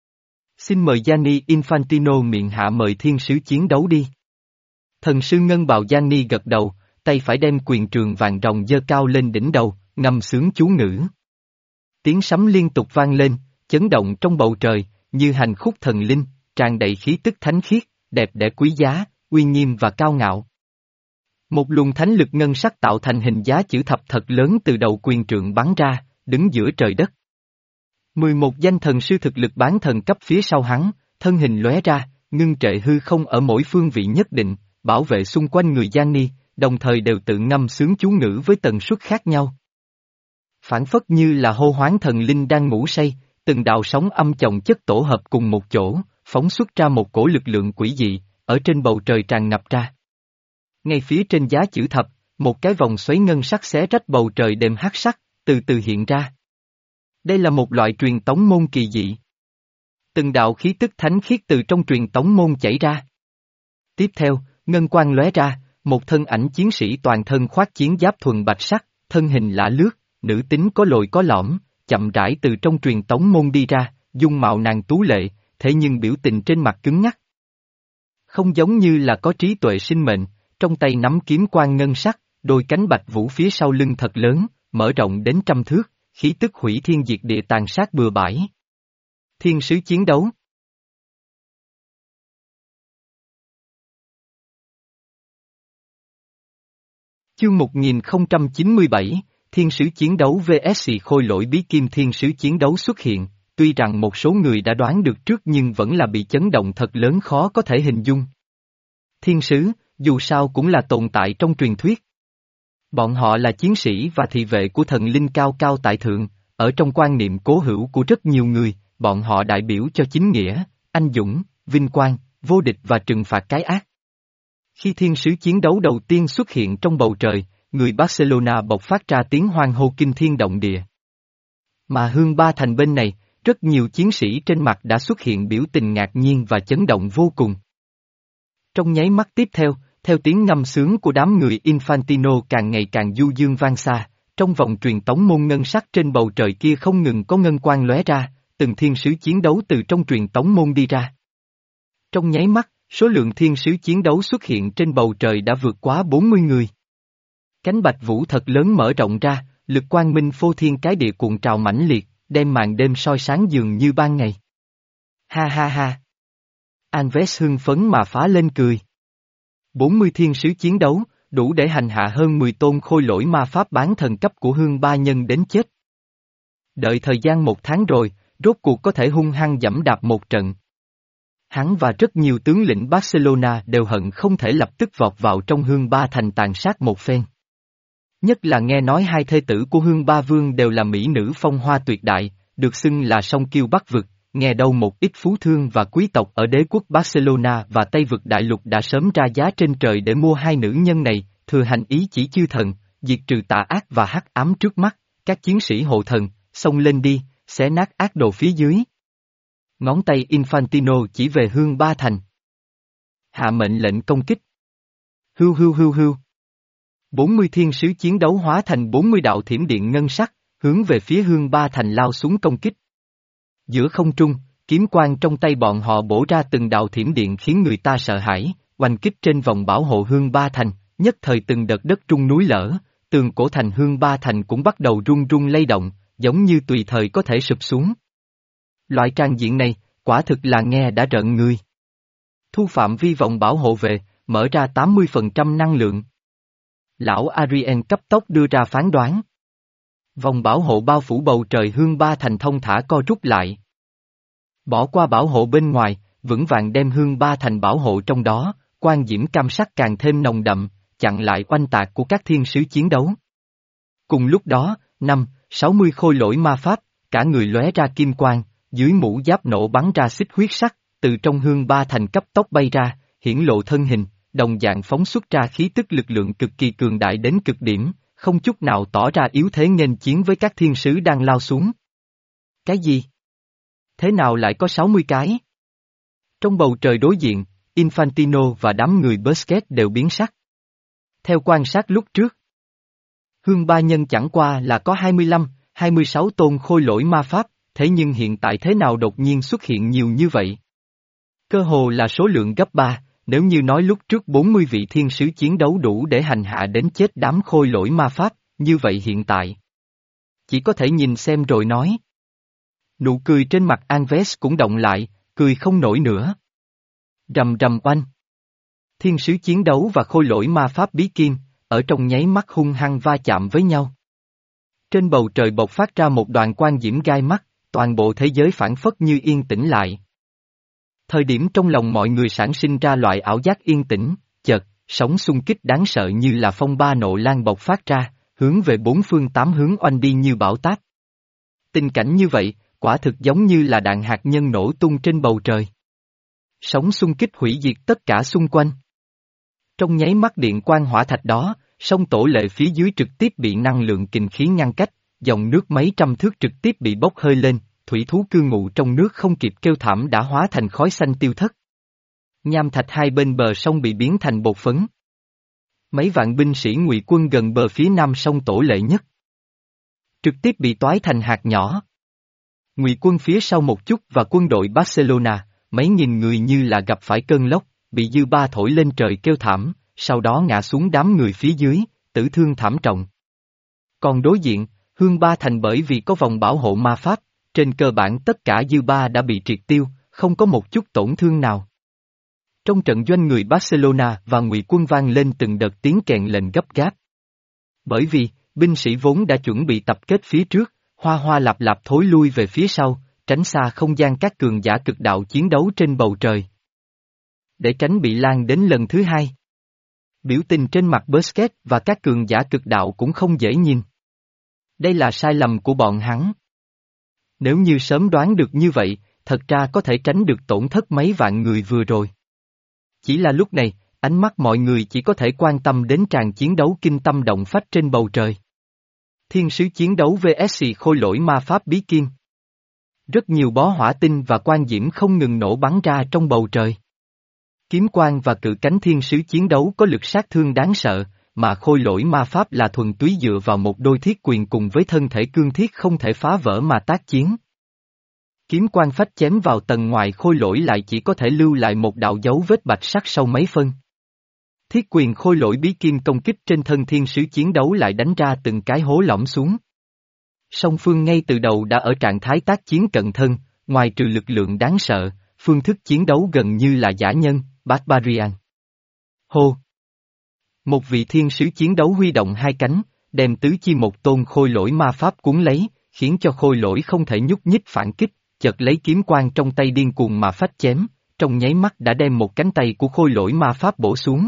Xin mời Gianni Infantino miệng hạ mời thiên sứ chiến đấu đi. Thần sư ngân bào Gianni gật đầu, tay phải đem quyền trường vàng rồng giơ cao lên đỉnh đầu, ngâm sướng chú ngữ. Tiếng sấm liên tục vang lên, chấn động trong bầu trời, như hành khúc thần linh, tràn đầy khí tức thánh khiết, đẹp đẽ quý giá, uy nghiêm và cao ngạo. Một luồng thánh lực ngân sắc tạo thành hình giá chữ thập thật lớn từ đầu quyền trượng bắn ra, đứng giữa trời đất. mười một danh thần sư thực lực bán thần cấp phía sau hắn, thân hình lóe ra, ngưng trệ hư không ở mỗi phương vị nhất định, bảo vệ xung quanh người Gianni, đồng thời đều tự ngâm sướng chú ngữ với tần suất khác nhau. Phản phất như là hô hoán thần linh đang ngủ say, từng đạo sóng âm chồng chất tổ hợp cùng một chỗ, phóng xuất ra một cổ lực lượng quỷ dị, ở trên bầu trời tràn ngập ra. Ngay phía trên giá chữ thập, một cái vòng xoáy ngân sắc xé rách bầu trời đêm hắc sắc, từ từ hiện ra. Đây là một loại truyền tống môn kỳ dị. Từng đạo khí tức thánh khiết từ trong truyền tống môn chảy ra. Tiếp theo, ngân quang lóe ra, một thân ảnh chiến sĩ toàn thân khoác chiến giáp thuần bạch sắc, thân hình lả lướt, nữ tính có lồi có lõm, chậm rãi từ trong truyền tống môn đi ra, dung mạo nàng tú lệ, thế nhưng biểu tình trên mặt cứng ngắc. Không giống như là có trí tuệ sinh mệnh, trong tay nắm kiếm quang ngân sắc, đôi cánh bạch vũ phía sau lưng thật lớn, mở rộng đến trăm thước, khí tức hủy thiên diệt địa tàn sát bừa bãi. Thiên sứ chiến đấu. Chương một nghìn không trăm chín mươi bảy, Thiên sứ chiến đấu vs khôi lỗi bí kim. Thiên sứ chiến đấu xuất hiện, tuy rằng một số người đã đoán được trước nhưng vẫn là bị chấn động thật lớn khó có thể hình dung. Thiên sứ, dù sao cũng là tồn tại trong truyền thuyết. Bọn họ là chiến sĩ và thị vệ của thần linh cao cao tại thượng, ở trong quan niệm cố hữu của rất nhiều người, bọn họ đại biểu cho chính nghĩa, anh dũng, vinh quang, vô địch và trừng phạt cái ác. Khi thiên sứ chiến đấu đầu tiên xuất hiện trong bầu trời, người Barcelona bộc phát ra tiếng hoan hô kinh thiên động địa. Mà hương ba thành bên này, rất nhiều chiến sĩ trên mặt đã xuất hiện biểu tình ngạc nhiên và chấn động vô cùng. Trong nháy mắt tiếp theo, theo tiếng ngâm sướng của đám người Infantino càng ngày càng du dương vang xa, trong vòng truyền tống môn ngân sắc trên bầu trời kia không ngừng có ngân quang lóe ra, từng thiên sứ chiến đấu từ trong truyền tống môn đi ra. Trong nháy mắt, Số lượng thiên sứ chiến đấu xuất hiện trên bầu trời đã vượt quá bốn mươi người. Cánh bạch vũ thật lớn mở rộng ra, lực quang minh phô thiên cái địa cuộn trào mãnh liệt, đem màn đêm soi sáng dường như ban ngày. Ha ha ha! Anves hưng phấn mà phá lên cười. bốn mươi thiên sứ chiến đấu, đủ để hành hạ hơn mười tôn khôi lỗi ma pháp bán thần cấp của hương ba nhân đến chết. Đợi thời gian một tháng rồi, rốt cuộc có thể hung hăng giẫm đạp một trận. Hắn và rất nhiều tướng lĩnh Barcelona đều hận không thể lập tức vọt vào trong hương ba thành tàn sát một phen. Nhất là nghe nói hai thê tử của hương ba vương đều là mỹ nữ phong hoa tuyệt đại, được xưng là song kiêu bắc vực, nghe đâu một ít phú thương và quý tộc ở đế quốc Barcelona và Tây vực đại lục đã sớm ra giá trên trời để mua hai nữ nhân này, thừa hành ý chỉ chư thần, diệt trừ tà ác và hắc ám trước mắt, các chiến sĩ hộ thần, xông lên đi, xé nát ác đồ phía dưới. Ngón tay Infantino chỉ về hương ba thành. Hạ mệnh lệnh công kích. Hưu hưu hưu hưu. bốn mươi thiên sứ chiến đấu hóa thành bốn mươi đạo thiểm điện ngân sắc, hướng về phía hương ba thành lao xuống công kích. Giữa không trung, kiếm quang trong tay bọn họ bổ ra từng đạo thiểm điện khiến người ta sợ hãi, oanh kích trên vòng bảo hộ hương ba thành, nhất thời từng đợt đất rung núi lở, tường cổ thành hương ba thành cũng bắt đầu rung rung lay động, giống như tùy thời có thể sụp xuống. Loại trang diện này, quả thực là nghe đã rợn người. Thu phạm vi vòng bảo hộ về, mở ra tám mươi phần trăm năng lượng. Lão Arien cấp tốc đưa ra phán đoán. Vòng bảo hộ bao phủ bầu trời hương ba thành thông thả co rút lại. Bỏ qua bảo hộ bên ngoài, vững vàng đem hương ba thành bảo hộ trong đó, quan diễm cam sắc càng thêm nồng đậm, chặn lại oanh tạc của các thiên sứ chiến đấu. Cùng lúc đó, năm, sáu mươi khôi lỗi ma pháp, cả người lóe ra kim quang, dưới mũ giáp nổ bắn ra xích huyết sắc, từ trong hương ba thành cấp tốc bay ra, hiển lộ thân hình, đồng dạng phóng xuất ra khí tức lực lượng cực kỳ cường đại đến cực điểm, không chút nào tỏ ra yếu thế nghênh chiến với các thiên sứ đang lao xuống. Cái gì? Thế nào lại có sáu mươi cái? Trong bầu trời đối diện, Infantino và đám người Busquets đều biến sắc. Theo quan sát lúc trước, hương ba nhân chẳng qua là có hai mươi lăm, hai mươi sáu tôn khôi lỗi ma pháp, thế nhưng hiện tại thế nào đột nhiên xuất hiện nhiều như vậy? Cơ hồ là số lượng gấp ba, nếu như nói lúc trước bốn mươi vị thiên sứ chiến đấu đủ để hành hạ đến chết đám khôi lỗi ma pháp, như vậy hiện tại. Chỉ có thể nhìn xem rồi nói. Nụ cười trên mặt Anves cũng động lại, cười không nổi nữa. Rầm rầm oanh. Thiên sứ chiến đấu và khôi lỗi ma pháp bí kim, ở trong nháy mắt hung hăng va chạm với nhau. Trên bầu trời bộc phát ra một đoàn quang diễm gai mắt, toàn bộ thế giới phảng phất như yên tĩnh lại. Thời điểm trong lòng mọi người sản sinh ra loại ảo giác yên tĩnh, chợt, sóng xung kích đáng sợ như là phong ba nộ lan bộc phát ra, hướng về bốn phương tám hướng oanh đi như bão táp. Tình cảnh như vậy, quả thực giống như là đạn hạt nhân nổ tung trên bầu trời. Sóng xung kích hủy diệt tất cả xung quanh. Trong nháy mắt điện quang hỏa thạch đó, sông Tổ Lệ phía dưới trực tiếp bị năng lượng kình khí ngăn cách, dòng nước mấy trăm thước trực tiếp bị bốc hơi lên, thủy thú cư ngụ trong nước không kịp kêu thảm đã hóa thành khói xanh tiêu thất. Nham thạch hai bên bờ sông bị biến thành bột phấn. Mấy vạn binh sĩ Ngụy quân gần bờ phía nam sông Tổ Lệ nhất trực tiếp bị toái thành hạt nhỏ. Ngụy quân phía sau một chút và quân đội Barcelona, mấy nghìn người như là gặp phải cơn lốc, bị dư ba thổi lên trời kêu thảm, sau đó ngã xuống đám người phía dưới, tử thương thảm trọng. Còn đối diện, hương ba thành bởi vì có vòng bảo hộ ma pháp, trên cơ bản tất cả dư ba đã bị triệt tiêu, không có một chút tổn thương nào. Trong trận doanh người Barcelona và Ngụy quân vang lên từng đợt tiếng kèn lệnh gấp gáp. Bởi vì, binh sĩ vốn đã chuẩn bị tập kết phía trước, hoa hoa lạp lạp thối lui về phía sau, tránh xa không gian các cường giả cực đạo chiến đấu trên bầu trời. Để tránh bị lan đến lần thứ hai. Biểu tình trên mặt Busquets và các cường giả cực đạo cũng không dễ nhìn. Đây là sai lầm của bọn hắn. Nếu như sớm đoán được như vậy, thật ra có thể tránh được tổn thất mấy vạn người vừa rồi. Chỉ là lúc này, ánh mắt mọi người chỉ có thể quan tâm đến tràng chiến đấu kinh tâm động phách trên bầu trời. Thiên sứ chiến đấu vs khôi lỗi ma pháp bí kim. Rất nhiều bó hỏa tinh và quang diễm không ngừng nổ bắn ra trong bầu trời. Kiếm quang và cự cánh thiên sứ chiến đấu có lực sát thương đáng sợ, mà khôi lỗi ma pháp là thuần túy dựa vào một đôi thiết quyền cùng với thân thể cương thiết không thể phá vỡ mà tác chiến. Kiếm quang phách chém vào tầng ngoài khôi lỗi lại chỉ có thể lưu lại một đạo dấu vết bạch sắc sâu mấy phân. Thiết quyền khôi lỗi bí kim công kích trên thân thiên sứ chiến đấu lại đánh ra từng cái hố lõm xuống. Song phương ngay từ đầu đã ở trạng thái tác chiến cận thân, ngoài trừ lực lượng đáng sợ, phương thức chiến đấu gần như là dã nhân, Barbarian. Hô! Một vị thiên sứ chiến đấu huy động hai cánh, đem tứ chi một tôn khôi lỗi ma pháp cuốn lấy, khiến cho khôi lỗi không thể nhúc nhích phản kích, chợt lấy kiếm quang trong tay điên cuồng mà phách chém, trong nháy mắt đã đem một cánh tay của khôi lỗi ma pháp bổ xuống.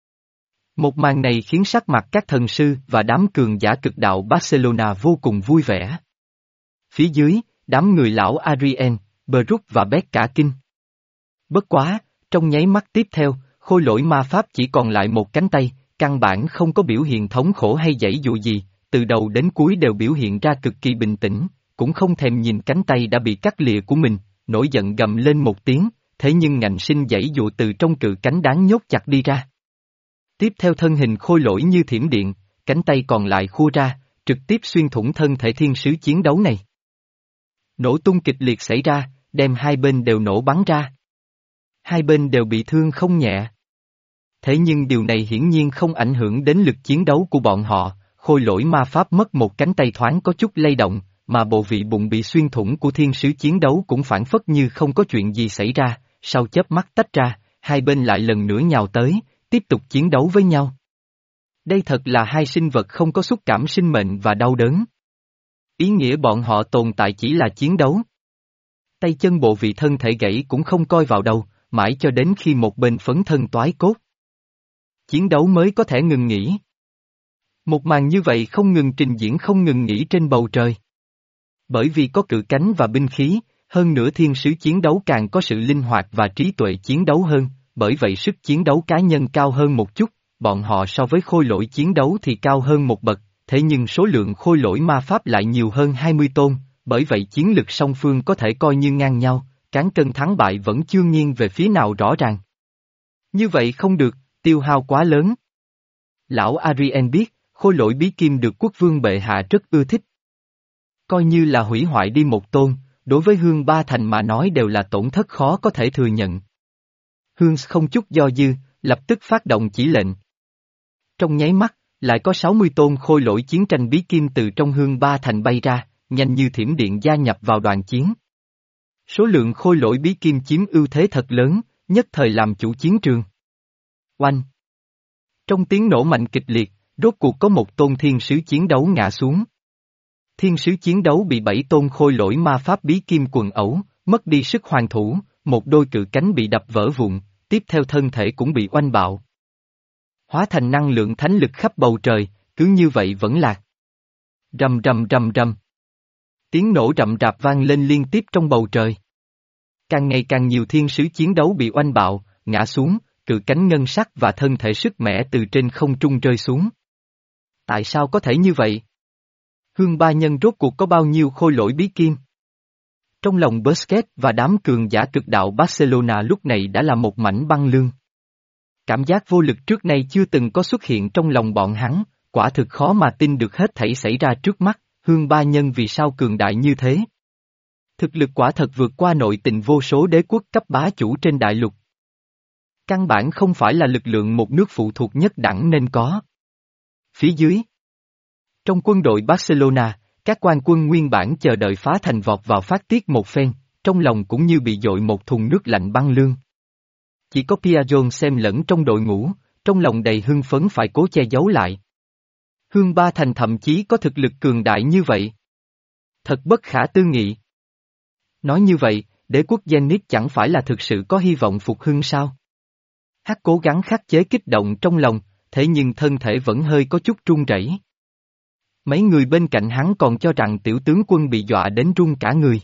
Một màn này khiến sắc mặt các thần sư và đám cường giả cực đạo Barcelona vô cùng vui vẻ. Phía dưới, đám người lão Adrien, Brook và Beck cả kinh. Bất quá, trong nháy mắt tiếp theo, khôi lỗi ma pháp chỉ còn lại một cánh tay, căn bản không có biểu hiện thống khổ hay giãy dụ gì, từ đầu đến cuối đều biểu hiện ra cực kỳ bình tĩnh, cũng không thèm nhìn cánh tay đã bị cắt lìa của mình, nổi giận gầm lên một tiếng, thế nhưng ngạnh sinh giãy dụ từ trong cự cánh đáng nhốt chặt đi ra. Tiếp theo thân hình khôi lỗi như thiểm điện, cánh tay còn lại khua ra, trực tiếp xuyên thủng thân thể thiên sứ chiến đấu này. Nổ tung kịch liệt xảy ra, đem hai bên đều nổ bắn ra. Hai bên đều bị thương không nhẹ. Thế nhưng điều này hiển nhiên không ảnh hưởng đến lực chiến đấu của bọn họ, khôi lỗi ma pháp mất một cánh tay thoáng có chút lay động, mà bộ vị bụng bị xuyên thủng của thiên sứ chiến đấu cũng phản phất như không có chuyện gì xảy ra, sau chớp mắt tách ra, hai bên lại lần nữa nhào tới, tiếp tục chiến đấu với nhau. Đây thật là hai sinh vật không có xúc cảm sinh mệnh và đau đớn. Ý nghĩa bọn họ tồn tại chỉ là chiến đấu. Tay chân bộ vị thân thể gãy cũng không coi vào đâu, mãi cho đến khi một bên phấn thân toái cốt. Chiến đấu mới có thể ngừng nghỉ. Một màn như vậy không ngừng trình diễn không ngừng nghỉ trên bầu trời. Bởi vì có cự cánh và binh khí, hơn nữa thiên sứ chiến đấu càng có sự linh hoạt và trí tuệ chiến đấu hơn, bởi vậy sức chiến đấu cá nhân cao hơn một chút, bọn họ so với khôi lỗi chiến đấu thì cao hơn một bậc, thế nhưng số lượng khôi lỗi ma pháp lại nhiều hơn hai mươi tôn, bởi vậy chiến lực song phương có thể coi như ngang nhau, cán cân thắng bại vẫn chưa nghiêng về phía nào rõ ràng. Như vậy không được, tiêu hao quá lớn. Lão Adrien biết, khôi lỗi bí kim được quốc vương bệ hạ rất ưa thích. Coi như là hủy hoại đi một tôn, đối với Hương Ba Thành mà nói đều là tổn thất khó có thể thừa nhận. Hương không chút do dư, lập tức phát động chỉ lệnh. Trong nháy mắt, lại có sáu mươi tôn khôi lỗi chiến tranh bí kim từ trong Hương Ba Thành bay ra, nhanh như thiểm điện gia nhập vào đoàn chiến. Số lượng khôi lỗi bí kim chiếm ưu thế thật lớn, nhất thời làm chủ chiến trường. Oanh! Trong tiếng nổ mạnh kịch liệt, rốt cuộc có một tôn thiên sứ chiến đấu ngã xuống. Thiên sứ chiến đấu bị bảy tôn khôi lỗi ma pháp bí kim quần ẩu, mất đi sức hoàn thủ, một đôi cự cánh bị đập vỡ vụn, tiếp theo thân thể cũng bị oanh bạo. Hóa thành năng lượng thánh lực khắp bầu trời, cứ như vậy vẫn lạc. Rầm rầm rầm rầm. Tiếng nổ rậm rạp vang lên liên tiếp trong bầu trời. Càng ngày càng nhiều thiên sứ chiến đấu bị oanh bạo, ngã xuống, cự cánh ngân sắc và thân thể sức mẻ từ trên không trung rơi xuống. Tại sao có thể như vậy? Hương Ba Nhân rốt cuộc có bao nhiêu khôi lỗi bí kim? Trong lòng Busquets và đám cường giả cực đạo Barcelona lúc này đã là một mảnh băng lương. Cảm giác vô lực trước nay chưa từng có xuất hiện trong lòng bọn hắn, quả thực khó mà tin được hết thảy xảy ra trước mắt, Hương Ba Nhân vì sao cường đại như thế? Thực lực quả thật vượt qua nội tình vô số đế quốc cấp bá chủ trên đại lục. Căn bản không phải là lực lượng một nước phụ thuộc nhất đẳng nên có. Phía dưới, trong quân đội Barcelona, các quan quân nguyên bản chờ đợi phá thành vọt vào phát tiết một phen, trong lòng cũng như bị dội một thùng nước lạnh băng lương. Chỉ có Piajon xem lẫn trong đội ngũ, trong lòng đầy hưng phấn phải cố che giấu lại. Hương Ba Thành thậm chí có thực lực cường đại như vậy. Thật bất khả tư nghị. Nói như vậy, đế quốc Zenith chẳng phải là thực sự có hy vọng phục hưng sao? Hắn cố gắng khắc chế kích động trong lòng, thế nhưng thân thể vẫn hơi có chút run rẩy. Mấy người bên cạnh hắn còn cho rằng tiểu tướng quân bị dọa đến run cả người.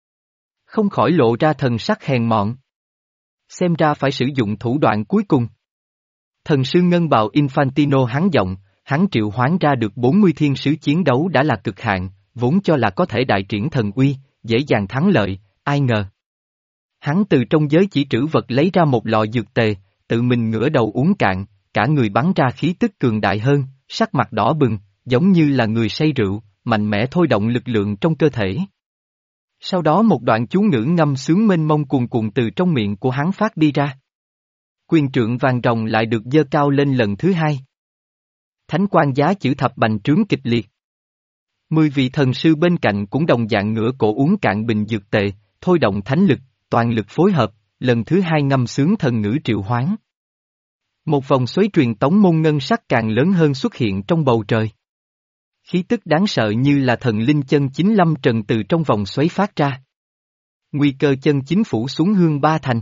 Không khỏi lộ ra thần sắc hèn mọn. Xem ra phải sử dụng thủ đoạn cuối cùng. Thần sư ngân bào Infantino hắn giọng, hắn triệu hoán ra được bốn mươi thiên sứ chiến đấu đã là cực hạn, vốn cho là có thể đại triển thần uy, dễ dàng thắng lợi, ai ngờ. Hắn từ trong giới chỉ trữ vật lấy ra một lọ dược tề, tự mình ngửa đầu uống cạn, cả người bắn ra khí tức cường đại hơn, sắc mặt đỏ bừng, giống như là người say rượu, mạnh mẽ thôi động lực lượng trong cơ thể. Sau đó một đoạn chú ngữ ngâm sướng mênh mông cuồn cuộn từ trong miệng của hắn phát đi ra. Quyền trượng vàng rồng lại được giơ cao lên lần thứ hai. Thánh quang giá chữ thập bành trướng kịch liệt. Mười vị thần sư bên cạnh cũng đồng dạng ngửa cổ uống cạn bình dược tệ, thôi động thánh lực, toàn lực phối hợp, lần thứ hai ngâm sướng thần ngữ triệu hoán. Một vòng xoáy truyền tống môn ngân sắc càng lớn hơn xuất hiện trong bầu trời. Khí tức đáng sợ như là thần linh chân chính lâm trần từ trong vòng xoáy phát ra. Nguy cơ chân chính phủ xuống Hương Ba Thành.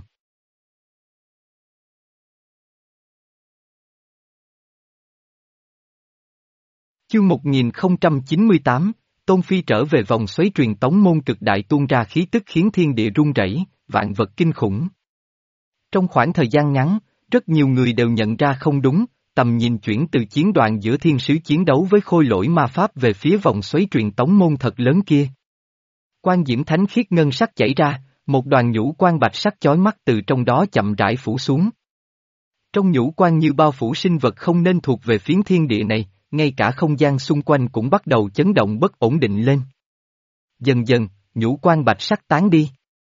Chương một nghìn không trăm chín mươi tám, Tôn Phi trở về vòng xoáy truyền tống môn cực đại tuôn ra khí tức khiến thiên địa rung rẩy, vạn vật kinh khủng. Trong khoảng thời gian ngắn, rất nhiều người đều nhận ra không đúng, tầm nhìn chuyển từ chiến đoàn giữa thiên sứ chiến đấu với khôi lỗi ma pháp về phía vòng xoáy truyền tống môn thật lớn kia. Quang diễm thánh khiết ngân sắc chảy ra, một đoàn nhũ quang bạch sắc chói mắt từ trong đó chậm rãi phủ xuống. Trong nhũ quang như bao phủ sinh vật không nên thuộc về phiến thiên địa này, ngay cả không gian xung quanh cũng bắt đầu chấn động bất ổn định lên. Dần dần, nhũ quang bạch sắc tán đi.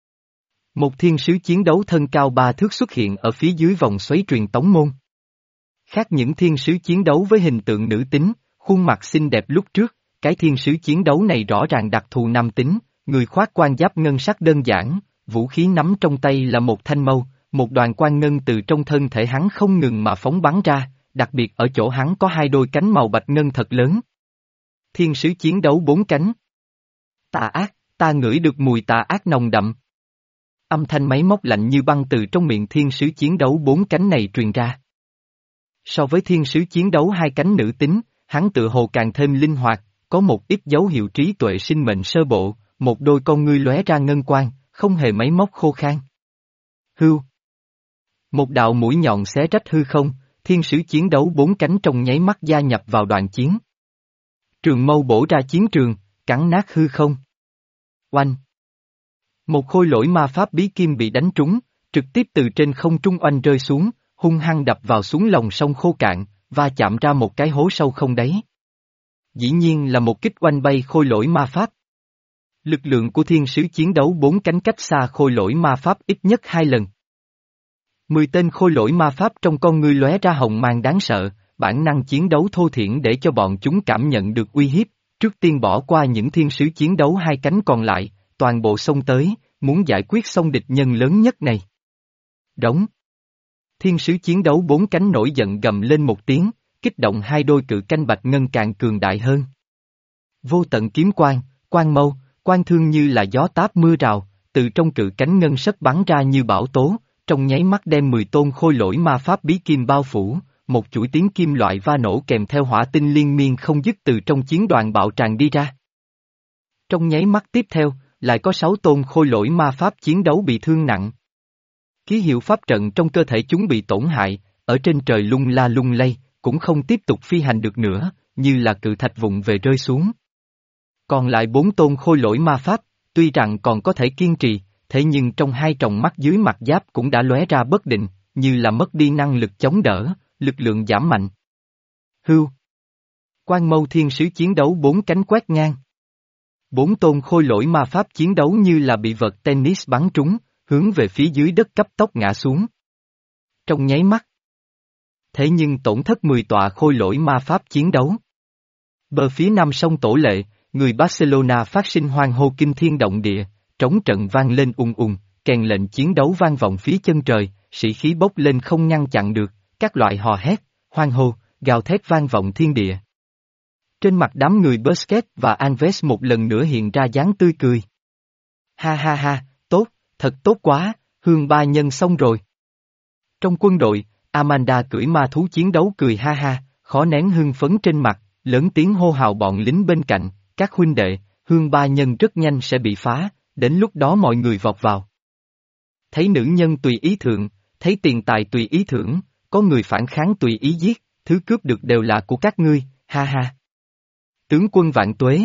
Một thiên sứ chiến đấu thân cao ba thước xuất hiện ở phía dưới vòng xoáy truyền tống môn. Khác những thiên sứ chiến đấu với hình tượng nữ tính, khuôn mặt xinh đẹp lúc trước, cái thiên sứ chiến đấu này rõ ràng đặc thù nam tính, người khoác quan giáp ngân sắc đơn giản, vũ khí nắm trong tay là một thanh mâu, một đoàn quang ngân từ trong thân thể hắn không ngừng mà phóng bắn ra, đặc biệt ở chỗ hắn có hai đôi cánh màu bạch ngân thật lớn. Thiên sứ chiến đấu bốn cánh. Tà ác, ta ngửi được mùi tà ác nồng đậm. Âm thanh máy móc lạnh như băng từ trong miệng thiên sứ chiến đấu bốn cánh này truyền ra. So với thiên sứ chiến đấu hai cánh nữ tính, hắn tự hồ càng thêm linh hoạt, có một ít dấu hiệu trí tuệ sinh mệnh sơ bộ, một đôi con ngươi lóe ra ngân quang, không hề máy móc khô khan. Hưu. Một đạo mũi nhọn xé rách hư không, thiên sứ chiến đấu bốn cánh trong nháy mắt gia nhập vào đoạn chiến. Trường mâu bổ ra chiến trường, cắn nát hư không. Oanh. Một khôi lỗi ma pháp bí kim bị đánh trúng, trực tiếp từ trên không trung oanh rơi xuống, hung hăng đập vào xuống lòng sông khô cạn, và chạm ra một cái hố sâu không đáy. Dĩ nhiên là một kích oanh bay khôi lỗi ma pháp. Lực lượng của thiên sứ chiến đấu bốn cánh cách xa khôi lỗi ma pháp ít nhất hai lần. Mười tên khôi lỗi ma pháp trong con ngươi lóe ra hồng mang đáng sợ, bản năng chiến đấu thô thiển để cho bọn chúng cảm nhận được uy hiếp, trước tiên bỏ qua những thiên sứ chiến đấu hai cánh còn lại, toàn bộ xông tới, muốn giải quyết xong địch nhân lớn nhất này. Đóng. Thiên sứ chiến đấu bốn cánh nổi giận gầm lên một tiếng, kích động hai đôi cự canh bạch ngân càng cường đại hơn. Vô tận kiếm quang, quang mâu, quang thương như là gió táp mưa rào, từ trong cự cánh ngân sắc bắn ra như bão tố, trong nháy mắt đem mười tôn khôi lỗi ma pháp bí kim bao phủ, một chuỗi tiếng kim loại va nổ kèm theo hỏa tinh liên miên không dứt từ trong chiến đoàn bạo tràn đi ra. Trong nháy mắt tiếp theo, lại có sáu tôn khôi lỗi ma pháp chiến đấu bị thương nặng. Ký hiệu pháp trận trong cơ thể chúng bị tổn hại, ở trên trời lung la lung lay, cũng không tiếp tục phi hành được nữa, như là cự thạch vụn về rơi xuống. Còn lại bốn tôn khôi lỗi ma pháp, tuy rằng còn có thể kiên trì, thế nhưng trong hai tròng mắt dưới mặt giáp cũng đã lóe ra bất định, như là mất đi năng lực chống đỡ, lực lượng giảm mạnh. Hưu. Quang mâu thiên sứ chiến đấu bốn cánh quét ngang. Bốn tôn khôi lỗi ma pháp chiến đấu như là bị vợt tennis bắn trúng, hướng về phía dưới đất cấp tốc ngã xuống. Trong nháy mắt. Thế nhưng tổn thất mười tọa khôi lỗi ma pháp chiến đấu. Bờ phía nam sông Tổ Lệ, người Barcelona phát sinh hoang hô kinh thiên động địa, trống trận vang lên ùng ùng, kèn lệnh chiến đấu vang vọng phía chân trời, sĩ khí bốc lên không ngăn chặn được, các loại hò hét, hoang hô, gào thét vang vọng thiên địa. Trên mặt đám người Busquets và Alves một lần nữa hiện ra dáng tươi cười. Ha ha ha, tốt, thật tốt quá, Hương Ba Nhân xong rồi. Trong quân đội, Amanda cưỡi ma thú chiến đấu cười ha ha, khó nén hưng phấn trên mặt, lớn tiếng hô hào bọn lính bên cạnh, các huynh đệ, Hương Ba Nhân rất nhanh sẽ bị phá, đến lúc đó mọi người vọt vào. Thấy nữ nhân tùy ý thượng, thấy tiền tài tùy ý thưởng, có người phản kháng tùy ý giết, thứ cướp được đều là của các ngươi, ha ha. Tướng quân vạn tuế.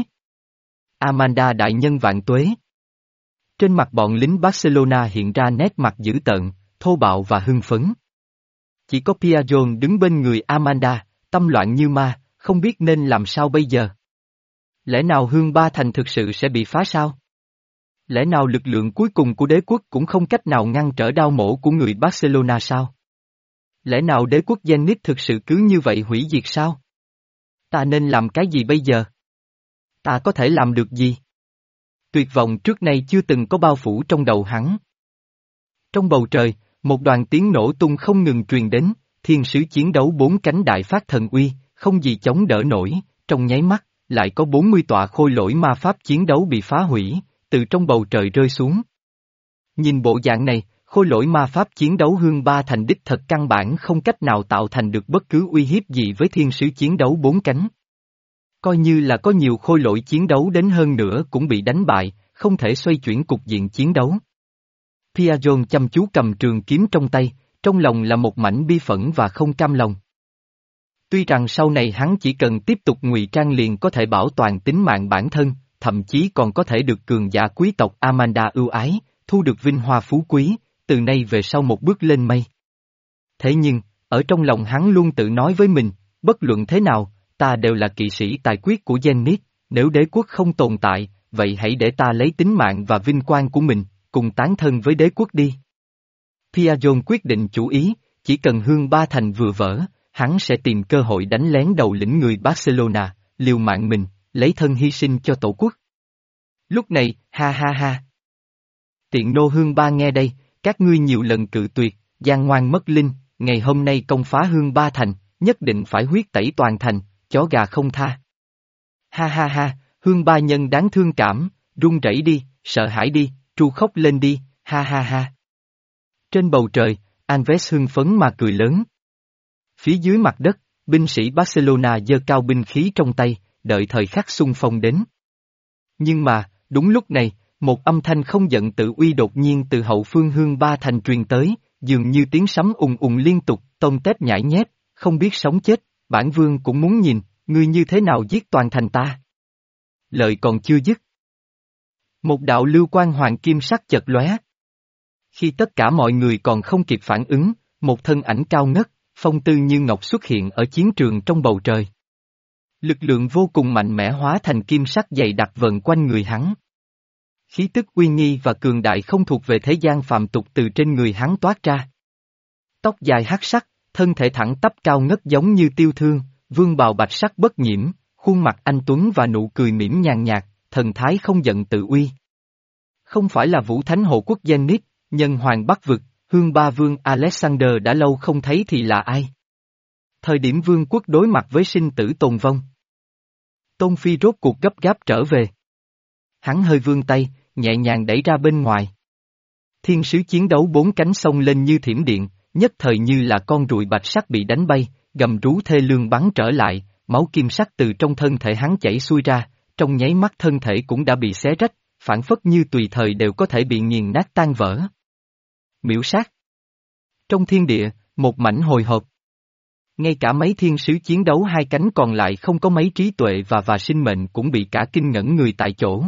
Amanda đại nhân vạn tuế. Trên mặt bọn lính Barcelona hiện ra nét mặt dữ tợn, thô bạo và hưng phấn. Chỉ có Piajon đứng bên người Amanda, tâm loạn như ma, không biết nên làm sao bây giờ. Lẽ nào Hương Ba Thành thực sự sẽ bị phá sao? Lẽ nào lực lượng cuối cùng của đế quốc cũng không cách nào ngăn trở đao mổ của người Barcelona sao? Lẽ nào đế quốc Zenit thực sự cứ như vậy hủy diệt sao? Ta nên làm cái gì bây giờ? Ta có thể làm được gì? Tuyệt vọng trước nay chưa từng có bao phủ trong đầu hắn. Trong bầu trời, một đoàn tiếng nổ tung không ngừng truyền đến, thiên sứ chiến đấu bốn cánh đại phát thần uy, không gì chống đỡ nổi, trong nháy mắt, lại có bốn mươi tọa khôi lỗi ma pháp chiến đấu bị phá hủy, từ trong bầu trời rơi xuống. Nhìn bộ dạng này, khôi lỗi ma pháp chiến đấu hương ba thành đích thật căn bản không cách nào tạo thành được bất cứ uy hiếp gì với thiên sứ chiến đấu bốn cánh. Coi như là có nhiều khôi lỗi chiến đấu đến hơn nữa cũng bị đánh bại, không thể xoay chuyển cục diện chiến đấu. Piajon chăm chú cầm trường kiếm trong tay, trong lòng là một mảnh bi phẫn và không cam lòng. Tuy rằng sau này hắn chỉ cần tiếp tục ngụy trang liền có thể bảo toàn tính mạng bản thân, thậm chí còn có thể được cường giả quý tộc Amanda ưu ái, thu được vinh hoa phú quý, từ nay về sau một bước lên mây. Thế nhưng, ở trong lòng hắn luôn tự nói với mình, bất luận thế nào, ta đều là kỵ sĩ tài quyết của Zenith, nếu đế quốc không tồn tại, vậy hãy để ta lấy tính mạng và vinh quang của mình, cùng tán thân với đế quốc đi. Piajon quyết định chủ ý, chỉ cần hương ba thành vừa vỡ, hắn sẽ tìm cơ hội đánh lén đầu lĩnh người Barcelona, liều mạng mình, lấy thân hy sinh cho tổ quốc. Lúc này, ha ha ha. Tiện nô hương ba nghe đây, các ngươi nhiều lần cự tuyệt, gian ngoan mất linh, ngày hôm nay công phá hương ba thành, nhất định phải huyết tẩy toàn thành, chó gà không tha. Ha ha ha, hương ba nhân đáng thương cảm, run rẩy đi, sợ hãi đi, tru khóc lên đi, ha ha ha. Trên bầu trời, Alves hưng phấn mà cười lớn. Phía dưới mặt đất, binh sĩ Barcelona giơ cao binh khí trong tay, đợi thời khắc xung phong đến. Nhưng mà, đúng lúc này, một âm thanh không giận tự uy đột nhiên từ hậu phương hương ba thành truyền tới, dường như tiếng sấm ùng ùng liên tục, tông tép nhảy nhép, không biết sống chết, bản vương cũng muốn nhìn, ngươi như thế nào giết toàn thành ta. Lời còn chưa dứt. Một đạo lưu quang hoàng kim sắc chợt lóe. Khi tất cả mọi người còn không kịp phản ứng, một thân ảnh cao ngất, phong tư như ngọc xuất hiện ở chiến trường trong bầu trời. Lực lượng vô cùng mạnh mẽ hóa thành kim sắc dày đặc vần quanh người hắn. Khí tức uy nghi và cường đại không thuộc về thế gian phàm tục từ trên người hắn toát ra. Tóc dài hắc sắc, thân thể thẳng tắp cao ngất giống như tiêu thương, vương bào bạch sắc bất nhiễm, khuôn mặt anh tuấn và nụ cười mỉm nhàn nhạt, thần thái không giận tự uy. Không phải là Vũ Thánh Hộ Quốc Zenith, nhân hoàng Bắc Vực, hương ba vương Alexander đã lâu không thấy thì là ai? Thời điểm vương quốc đối mặt với sinh tử tồn vong. Tôn Phi rốt cuộc gấp gáp trở về. Hắn hơi vươn tay, nhẹ nhàng đẩy ra bên ngoài. Thiên sứ chiến đấu bốn cánh sông lên như thiểm điện, nhất thời như là con ruồi bạch sắc bị đánh bay, gầm rú thê lương bắn trở lại, máu kim sắc từ trong thân thể hắn chảy xuôi ra, trong nháy mắt thân thể cũng đã bị xé rách, phản phất như tùy thời đều có thể bị nghiền nát tan vỡ. Miễu sát. Trong thiên địa, một mảnh hồi hộp. Ngay cả mấy thiên sứ chiến đấu hai cánh còn lại không có mấy trí tuệ và và sinh mệnh cũng bị cả kinh ngẩn người tại chỗ.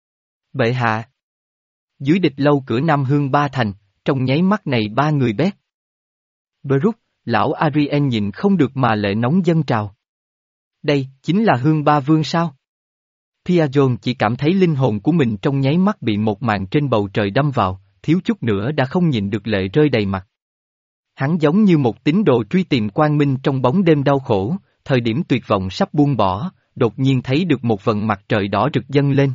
Bệ hạ. Dưới địch lâu cửa Nam Hương ba thành, trong nháy mắt này ba người bét. Baruch, lão Ariel nhìn không được mà lệ nóng dâng trào. Đây, chính là Hương ba vương sao? Piajon chỉ cảm thấy linh hồn của mình trong nháy mắt bị một màn trên bầu trời đâm vào, thiếu chút nữa đã không nhìn được lệ rơi đầy mặt. Hắn giống như một tín đồ truy tìm quang minh trong bóng đêm đau khổ, thời điểm tuyệt vọng sắp buông bỏ, đột nhiên thấy được một vầng mặt trời đỏ rực dâng lên.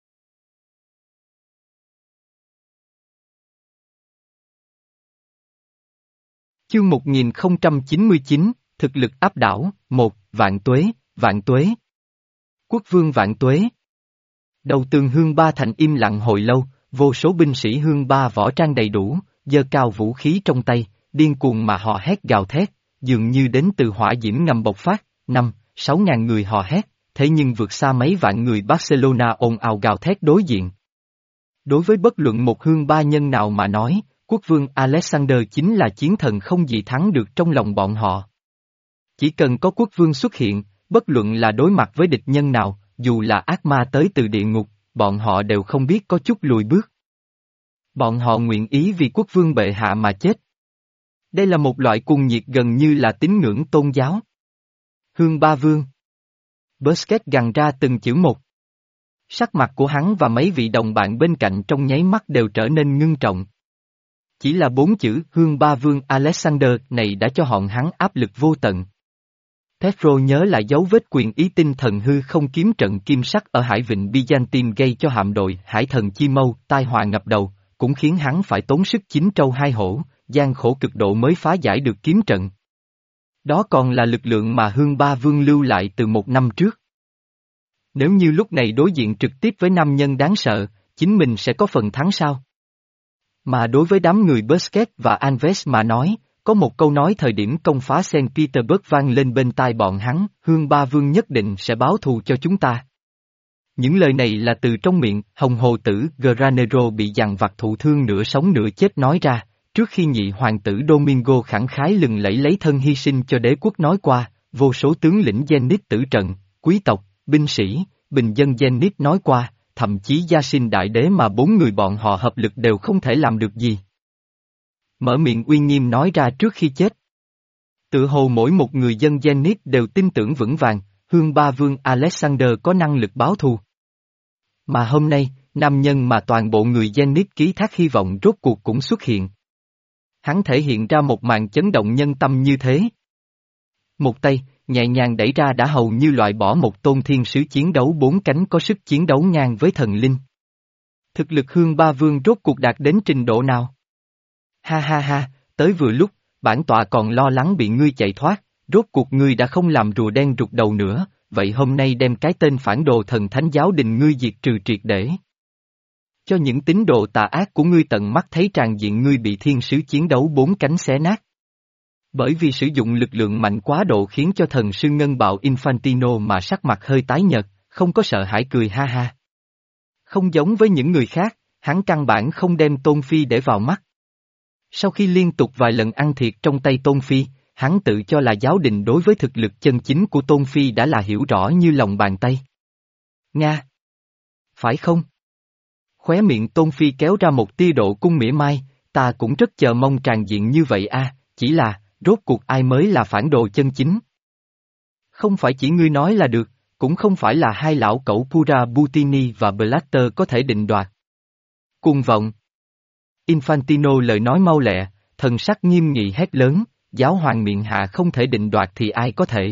Chương một nghìn không trăm chín mươi chín, thực lực áp đảo, một, vạn tuế, vạn tuế. Quốc vương vạn tuế. Đầu tường hương ba thành im lặng hồi lâu, vô số binh sĩ hương ba võ trang đầy đủ, giơ cao vũ khí trong tay, điên cuồng mà hò hét gào thét, dường như đến từ hỏa diễm ngầm bộc phát, năm, sáu ngàn người hò hét, thế nhưng vượt xa mấy vạn người Barcelona ồn ào gào thét đối diện. Đối với bất luận một hương ba nhân nào mà nói, quốc vương Alexander chính là chiến thần không gì thắng được trong lòng bọn họ. Chỉ cần có quốc vương xuất hiện, bất luận là đối mặt với địch nhân nào, dù là ác ma tới từ địa ngục, bọn họ đều không biết có chút lùi bước. Bọn họ nguyện ý vì quốc vương bệ hạ mà chết. Đây là một loại cuồng nhiệt gần như là tín ngưỡng tôn giáo. Hương ba vương. Busquets gằn ra từng chữ một. Sắc mặt của hắn và mấy vị đồng bạn bên cạnh trong nháy mắt đều trở nên ngưng trọng. Chỉ là bốn chữ Hương Ba Vương Alexander này đã cho họn hắn áp lực vô tận. Petro nhớ lại dấu vết quyền ý tinh thần hư không kiếm trận kim sắc ở Hải Vịnh Byzantine gây cho hạm đội Hải thần Chi Mâu tai họa ngập đầu, cũng khiến hắn phải tốn sức chín trâu hai hổ, gian khổ cực độ mới phá giải được kiếm trận. Đó còn là lực lượng mà Hương Ba Vương lưu lại từ một năm trước. Nếu như lúc này đối diện trực tiếp với nam nhân đáng sợ, chính mình sẽ có phần thắng sao? Mà đối với đám người Busquets và Alves mà nói, có một câu nói thời điểm công phá Saint Petersburg vang lên bên tai bọn hắn, Hương Ba Vương nhất định sẽ báo thù cho chúng ta. Những lời này là từ trong miệng, Hồng Hồ Tử Granero bị dằn vặt thụ thương nửa sống nửa chết nói ra, trước khi nhị hoàng tử Domingo khẳng khái lừng lẫy lấy thân hy sinh cho đế quốc nói qua, vô số tướng lĩnh Zenit tử trận, quý tộc, binh sĩ, bình dân Zenit nói qua, thậm chí Gia Sinh đại đế mà bốn người bọn họ hợp lực đều không thể làm được gì. Mở miệng uy nghiêm nói ra trước khi chết. Tự hồ mỗi một người dân Zenit đều tin tưởng vững vàng, Hương Ba Vương Alexander có năng lực báo thù. Mà hôm nay, nam nhân mà toàn bộ người Zenit ký thác hy vọng rốt cuộc cũng xuất hiện. Hắn thể hiện ra một màn chấn động nhân tâm như thế. Một tay, nhẹ nhàng đẩy ra đã hầu như loại bỏ một tôn thiên sứ chiến đấu bốn cánh có sức chiến đấu ngang với thần linh. Thực lực Hương Ba Vương rốt cuộc đạt đến trình độ nào? Ha ha ha, tới vừa lúc, bản tọa còn lo lắng bị ngươi chạy thoát, rốt cuộc ngươi đã không làm rùa đen rụt đầu nữa, vậy hôm nay đem cái tên phản đồ thần thánh giáo đình ngươi diệt trừ triệt để. Cho những tín đồ tà ác của ngươi tận mắt thấy tràn diện ngươi bị thiên sứ chiến đấu bốn cánh xé nát. Bởi vì sử dụng lực lượng mạnh quá độ khiến cho thần sư ngân bạo Infantino mà sắc mặt hơi tái nhợt, không có sợ hãi cười ha ha. Không giống với những người khác, hắn căn bản không đem Tôn Phi để vào mắt. Sau khi liên tục vài lần ăn thiệt trong tay Tôn Phi, hắn tự cho là giáo đình đối với thực lực chân chính của Tôn Phi đã là hiểu rõ như lòng bàn tay. Nga! Phải không? Khóe miệng Tôn Phi kéo ra một tia độ cung mỉa mai, ta cũng rất chờ mong tràn diện như vậy a, chỉ là, rốt cuộc ai mới là phản đồ chân chính? Không phải chỉ ngươi nói là được, cũng không phải là hai lão cẩu Pura Butini và Blatter có thể định đoạt. Cuồng vọng! Infantino lời nói mau lẹ, thần sắc nghiêm nghị hét lớn, giáo hoàng miệng hạ không thể định đoạt thì ai có thể?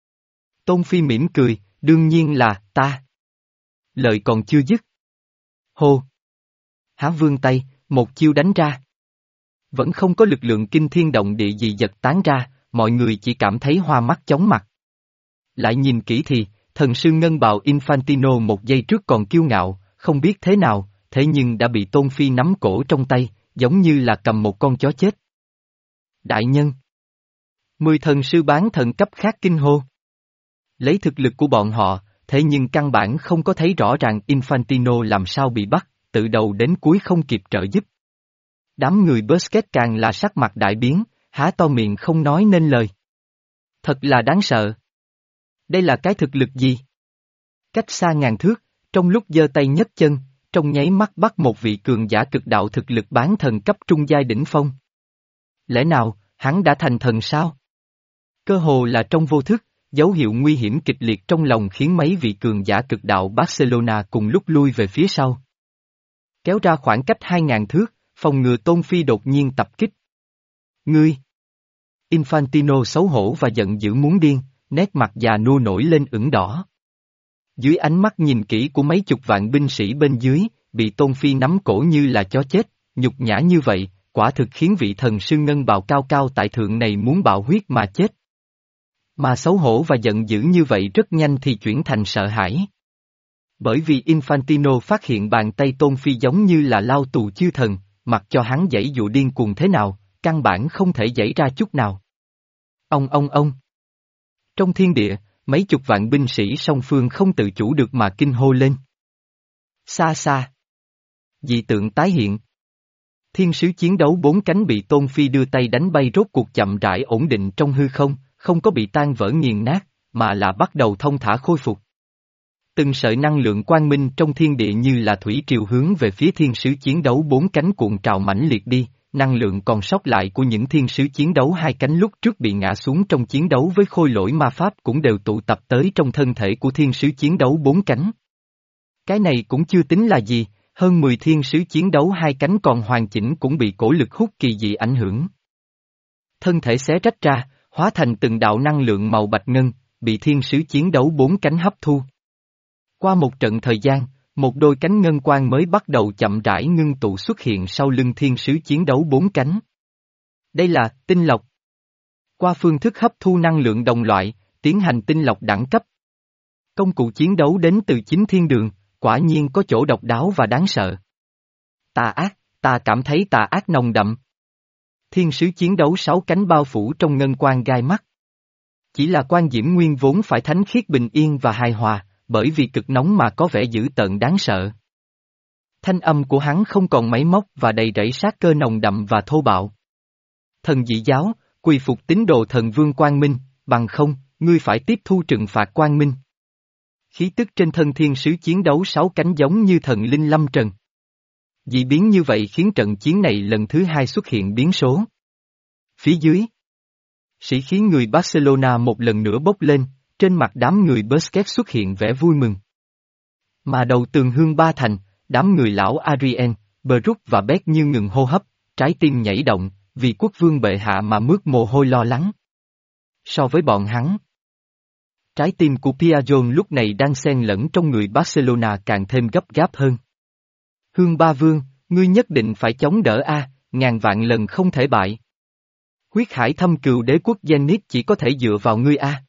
Tôn Phi mỉm cười, đương nhiên là, ta. Lời còn chưa dứt. Hô! Há vươn tay, một chiêu đánh ra. Vẫn không có lực lượng kinh thiên động địa gì giật tán ra, mọi người chỉ cảm thấy hoa mắt chóng mặt. Lại nhìn kỹ thì, thần sư ngân bào Infantino một giây trước còn kiêu ngạo, không biết thế nào, thế nhưng đã bị Tôn Phi nắm cổ trong tay, giống như là cầm một con chó chết. Đại nhân! Mười thần sư bán thần cấp khác kinh hô. Lấy thực lực của bọn họ, thế nhưng căn bản không có thấy rõ ràng Infantino làm sao bị bắt, từ đầu đến cuối không kịp trợ giúp. Đám người Busquets càng là sắc mặt đại biến, há to miệng không nói nên lời. Thật là đáng sợ. Đây là cái thực lực gì? Cách xa ngàn thước, trong lúc giơ tay nhấc chân, trong nháy mắt bắt một vị cường giả cực đạo thực lực bán thần cấp trung giai đỉnh phong. Lẽ nào, hắn đã thành thần sao? Cơ hồ là trong vô thức, dấu hiệu nguy hiểm kịch liệt trong lòng khiến mấy vị cường giả cực đạo Barcelona cùng lúc lui về phía sau. Kéo ra khoảng cách hai ngàn thước, phòng ngừa Tôn Phi đột nhiên tập kích. Ngươi! Infantino xấu hổ và giận dữ muốn điên, nét mặt già nua nổi lên ửng đỏ. Dưới ánh mắt nhìn kỹ của mấy chục vạn binh sĩ bên dưới, bị Tôn Phi nắm cổ như là chó chết, nhục nhã như vậy, quả thực khiến vị thần sư ngân bào cao cao tại thượng này muốn bạo huyết mà chết. Mà xấu hổ và giận dữ như vậy rất nhanh thì chuyển thành sợ hãi. Bởi vì Infantino phát hiện bàn tay Tôn Phi giống như là lao tù chư thần, mặc cho hắn giãy dụ điên cuồng thế nào, căn bản không thể giãy ra chút nào. Ông ông ông! Trong thiên địa, mấy chục vạn binh sĩ song phương không tự chủ được mà kinh hô lên. Xa xa! Dị tượng tái hiện. Thiên sứ chiến đấu bốn cánh bị Tôn Phi đưa tay đánh bay rốt cuộc chậm rãi ổn định trong hư không, không có bị tan vỡ nghiền nát, mà là bắt đầu thông thả khôi phục. Từng sợi năng lượng quang minh trong thiên địa như là thủy triều hướng về phía thiên sứ chiến đấu bốn cánh cuộn trào mãnh liệt đi, năng lượng còn sót lại của những thiên sứ chiến đấu hai cánh lúc trước bị ngã xuống trong chiến đấu với khôi lỗi ma pháp cũng đều tụ tập tới trong thân thể của thiên sứ chiến đấu bốn cánh. Cái này cũng chưa tính là gì, hơn mười thiên sứ chiến đấu hai cánh còn hoàn chỉnh cũng bị cổ lực hút kỳ dị ảnh hưởng. Thân thể xé rách ra, hóa thành từng đạo năng lượng màu bạch ngân, bị thiên sứ chiến đấu bốn cánh hấp thu. Qua một trận thời gian, một đôi cánh ngân quang mới bắt đầu chậm rãi ngưng tụ xuất hiện sau lưng thiên sứ chiến đấu bốn cánh. Đây là tinh lọc. Qua phương thức hấp thu năng lượng đồng loại, tiến hành tinh lọc đẳng cấp. Công cụ chiến đấu đến từ chính thiên đường, quả nhiên có chỗ độc đáo và đáng sợ. Tà ác, ta cảm thấy tà ác nồng đậm. Thiên sứ chiến đấu sáu cánh bao phủ trong ngân quang gai mắt. Chỉ là quan diễm nguyên vốn phải thánh khiết bình yên và hài hòa, bởi vì cực nóng mà có vẻ dữ tợn đáng sợ. Thanh âm của hắn không còn máy móc và đầy rẫy sát cơ nồng đậm và thô bạo. Thần dị giáo, quỳ phục tín đồ thần vương Quang Minh, bằng không, ngươi phải tiếp thu trừng phạt Quang Minh. Khí tức trên thân thiên sứ chiến đấu sáu cánh giống như thần linh lâm trần. Dị biến như vậy khiến trận chiến này lần thứ hai xuất hiện biến số. Phía dưới, sĩ khí người Barcelona một lần nữa bốc lên, trên mặt đám người Busquets xuất hiện vẻ vui mừng. Mà đầu tường hương ba thành, đám người lão Adrien, Brook và Beck như ngừng hô hấp, trái tim nhảy động, vì quốc vương bệ hạ mà mướt mồ hôi lo lắng. So với bọn hắn, trái tim của Piajon lúc này đang xen lẫn trong người Barcelona càng thêm gấp gáp hơn. Hương ba vương, ngươi nhất định phải chống đỡ a, ngàn vạn lần không thể bại. Huyết hải thâm cừu đế quốc Zenith chỉ có thể dựa vào ngươi a.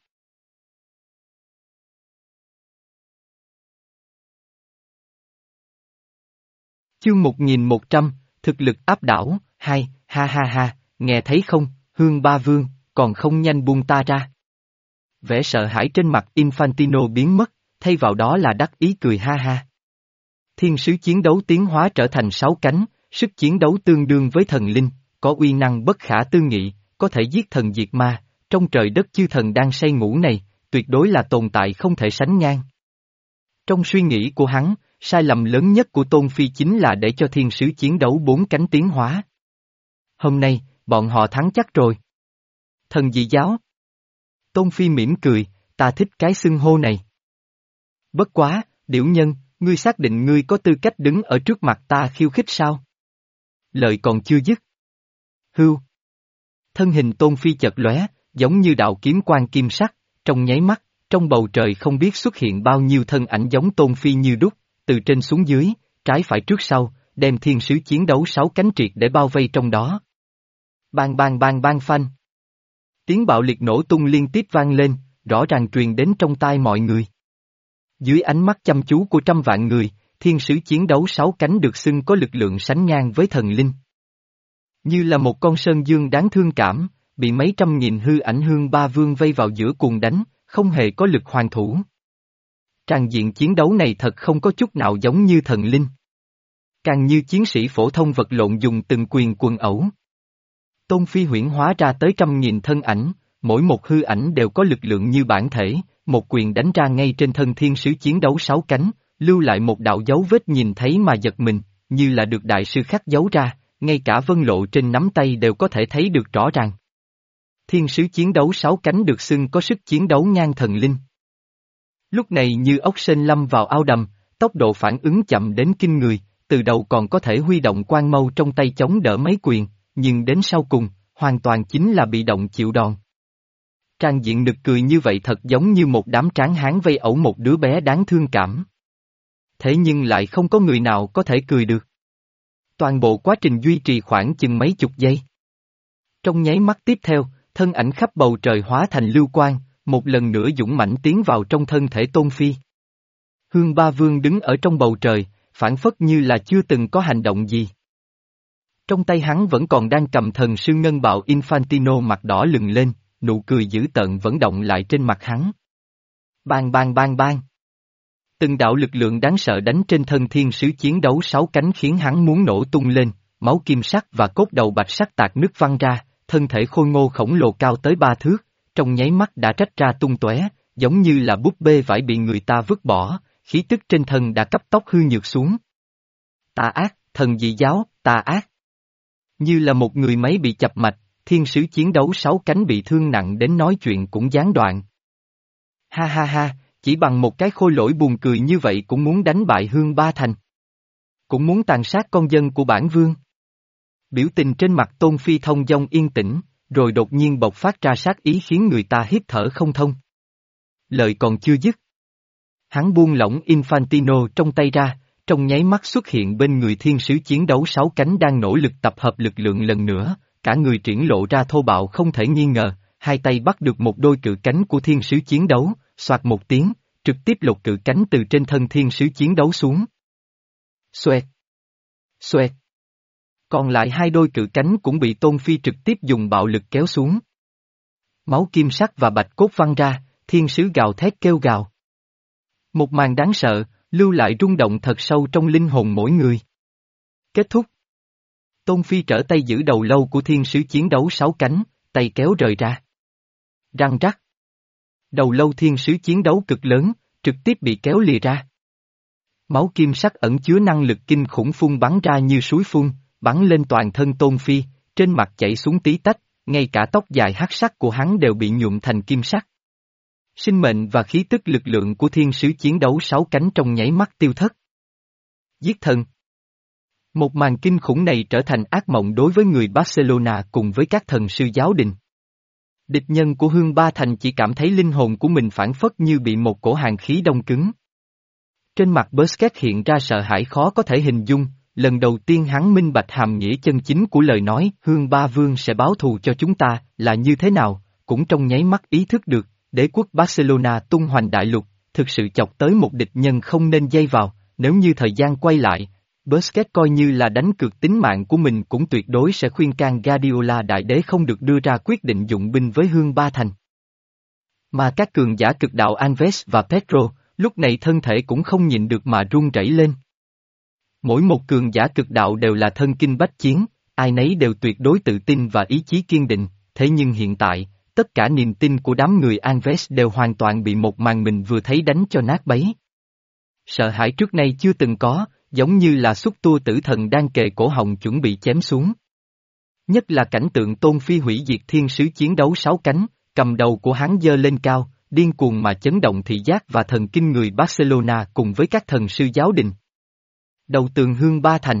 Chương một nghìn một trăm, thực lực áp đảo, hai, ha ha ha, nghe thấy không, Hương ba vương, còn không nhanh buông ta ra. Vẻ sợ hãi trên mặt Infantino biến mất, thay vào đó là đắc ý cười ha ha. Thiên sứ chiến đấu tiến hóa trở thành sáu cánh, sức chiến đấu tương đương với thần linh, có uy năng bất khả tư nghị, có thể giết thần diệt ma, trong trời đất chư thần đang say ngủ này, tuyệt đối là tồn tại không thể sánh ngang. Trong suy nghĩ của hắn, sai lầm lớn nhất của Tôn Phi chính là để cho thiên sứ chiến đấu bốn cánh tiến hóa. Hôm nay, bọn họ thắng chắc rồi. Thần dị giáo. Tôn Phi mỉm cười, ta thích cái xưng hô này. Bất quá, điểu nhân, ngươi xác định ngươi có tư cách đứng ở trước mặt ta khiêu khích sao? Lời còn chưa dứt. Hưu. Thân hình Tôn Phi chợt lóe, giống như đạo kiếm quang kim sắc, trong nháy mắt, trong bầu trời không biết xuất hiện bao nhiêu thân ảnh giống Tôn Phi như đúc, từ trên xuống dưới, trái phải trước sau, đem thiên sứ chiến đấu sáu cánh triệt để bao vây trong đó. Bang bang bang bang phanh. Tiếng bạo liệt nổ tung liên tiếp vang lên, rõ ràng truyền đến trong tai mọi người. Dưới ánh mắt chăm chú của trăm vạn người, thiên sứ chiến đấu sáu cánh được xưng có lực lượng sánh ngang với thần linh. Như là một con sơn dương đáng thương cảm, bị mấy trăm nghìn hư ảnh hương ba vương vây vào giữa cuồng đánh, không hề có lực hoàn thủ. Tràng diện chiến đấu này thật không có chút nào giống như thần linh. Càng như chiến sĩ phổ thông vật lộn dùng từng quyền quần ẩu. Tôn Phi huyễn hóa ra tới trăm nghìn thân ảnh, mỗi một hư ảnh đều có lực lượng như bản thể, một quyền đánh ra ngay trên thân thiên sứ chiến đấu sáu cánh, lưu lại một đạo dấu vết nhìn thấy mà giật mình, như là được đại sư khắc dấu ra, ngay cả vân lộ trên nắm tay đều có thể thấy được rõ ràng. Thiên sứ chiến đấu sáu cánh được xưng có sức chiến đấu ngang thần linh. Lúc này như ốc sên lâm vào ao đầm, tốc độ phản ứng chậm đến kinh người, từ đầu còn có thể huy động quan mâu trong tay chống đỡ mấy quyền, nhưng đến sau cùng, hoàn toàn chính là bị động chịu đòn. Trang diện nực cười như vậy thật giống như một đám tráng hán vây ẩu một đứa bé đáng thương cảm. Thế nhưng lại không có người nào có thể cười được. Toàn bộ quá trình duy trì khoảng chừng mấy chục giây. Trong nháy mắt tiếp theo, thân ảnh khắp bầu trời hóa thành lưu quang, một lần nữa dũng mãnh tiến vào trong thân thể Tôn Phi. Hương Ba Vương đứng ở trong bầu trời, phản phất như là chưa từng có hành động gì. Trong tay hắn vẫn còn đang cầm thần sư ngân bạo Infantino mặt đỏ lừng lên, nụ cười dữ tợn vẫn động lại trên mặt hắn. Bang bang bang bang. Từng đạo lực lượng đáng sợ đánh trên thân thiên sứ chiến đấu sáu cánh khiến hắn muốn nổ tung lên, máu kim sắc và cốt đầu bạch sắc tạc nước văng ra, thân thể khôi ngô khổng lồ cao tới ba thước, trong nháy mắt đã rách ra tung tóe, giống như là búp bê vải bị người ta vứt bỏ, khí tức trên thân đã cấp tốc hư nhược xuống. Tà ác, thần dị giáo, tà ác. Như là một người máy bị chập mạch, thiên sứ chiến đấu sáu cánh bị thương nặng đến nói chuyện cũng gián đoạn. Ha ha ha, Chỉ bằng một cái khôi lỗi buồn cười như vậy cũng muốn đánh bại Hương Ba Thành. Cũng muốn tàn sát con dân của bản vương. Biểu tình trên mặt Tôn Phi thông dong yên tĩnh, rồi đột nhiên bộc phát ra sát ý khiến người ta hít thở không thông. Lời còn chưa dứt. Hắn buông lỏng Infantino trong tay ra, trong nháy mắt xuất hiện bên người thiên sứ chiến đấu sáu cánh đang nỗ lực tập hợp lực lượng lần nữa, cả người triển lộ ra thô bạo không thể nghi ngờ, hai tay bắt được một đôi cự cánh của thiên sứ chiến đấu, soạt một tiếng, trực tiếp lột cự cánh từ trên thân thiên sứ chiến đấu xuống. Xoẹt! Xoẹt! Còn lại hai đôi cự cánh cũng bị Tôn Phi trực tiếp dùng bạo lực kéo xuống. Máu kim sắc và bạch cốt văng ra, thiên sứ gào thét kêu gào. Một màn đáng sợ, lưu lại rung động thật sâu trong linh hồn mỗi người. Kết thúc. Tôn Phi trở tay giữ đầu lâu của thiên sứ chiến đấu sáu cánh, tay kéo rời ra. Răng rắc. Đầu lâu thiên sứ chiến đấu cực lớn, trực tiếp bị kéo lìa ra. Máu kim sắc ẩn chứa năng lực kinh khủng phun bắn ra như suối phun, bắn lên toàn thân Tôn Phi, trên mặt chảy xuống tí tách, ngay cả tóc dài hắc sắc của hắn đều bị nhuộm thành kim sắc. Sinh mệnh và khí tức lực lượng của thiên sứ chiến đấu sáu cánh trong nháy mắt tiêu thất. Giết thần. Một màn kinh khủng này trở thành ác mộng đối với người Barcelona cùng với các thần sư giáo đình. Địch nhân của Hương Ba Thành chỉ cảm thấy linh hồn của mình phản phất như bị một cổ hàn khí đông cứng. Trên mặt Busquets hiện ra sợ hãi khó có thể hình dung, lần đầu tiên hắn minh bạch hàm nghĩa chân chính của lời nói Hương Ba Vương sẽ báo thù cho chúng ta là như thế nào, cũng trong nháy mắt ý thức được, đế quốc Barcelona tung hoành đại lục, thực sự chọc tới một địch nhân không nên dây vào, nếu như thời gian quay lại, Busquets coi như là đánh cược tính mạng của mình cũng tuyệt đối sẽ khuyên can Guardiola đại đế không được đưa ra quyết định dụng binh với Hương Ba Thành. Mà các cường giả cực đạo Alves và Pedro, lúc này thân thể cũng không nhịn được mà run rẩy lên. Mỗi một cường giả cực đạo đều là thân kinh bách chiến, ai nấy đều tuyệt đối tự tin và ý chí kiên định, thế nhưng hiện tại, tất cả niềm tin của đám người Alves đều hoàn toàn bị một màn mình vừa thấy đánh cho nát bấy. Sợ hãi trước nay chưa từng có, giống như là xúc tua tử thần đang kề cổ họng chuẩn bị chém xuống. Nhất là cảnh tượng Tôn Phi hủy diệt thiên sứ chiến đấu sáu cánh, cầm đầu của hắn giơ lên cao, điên cuồng mà chấn động thị giác và thần kinh người Barcelona cùng với các thần sư giáo đình. Đầu tường Hương Ba Thành.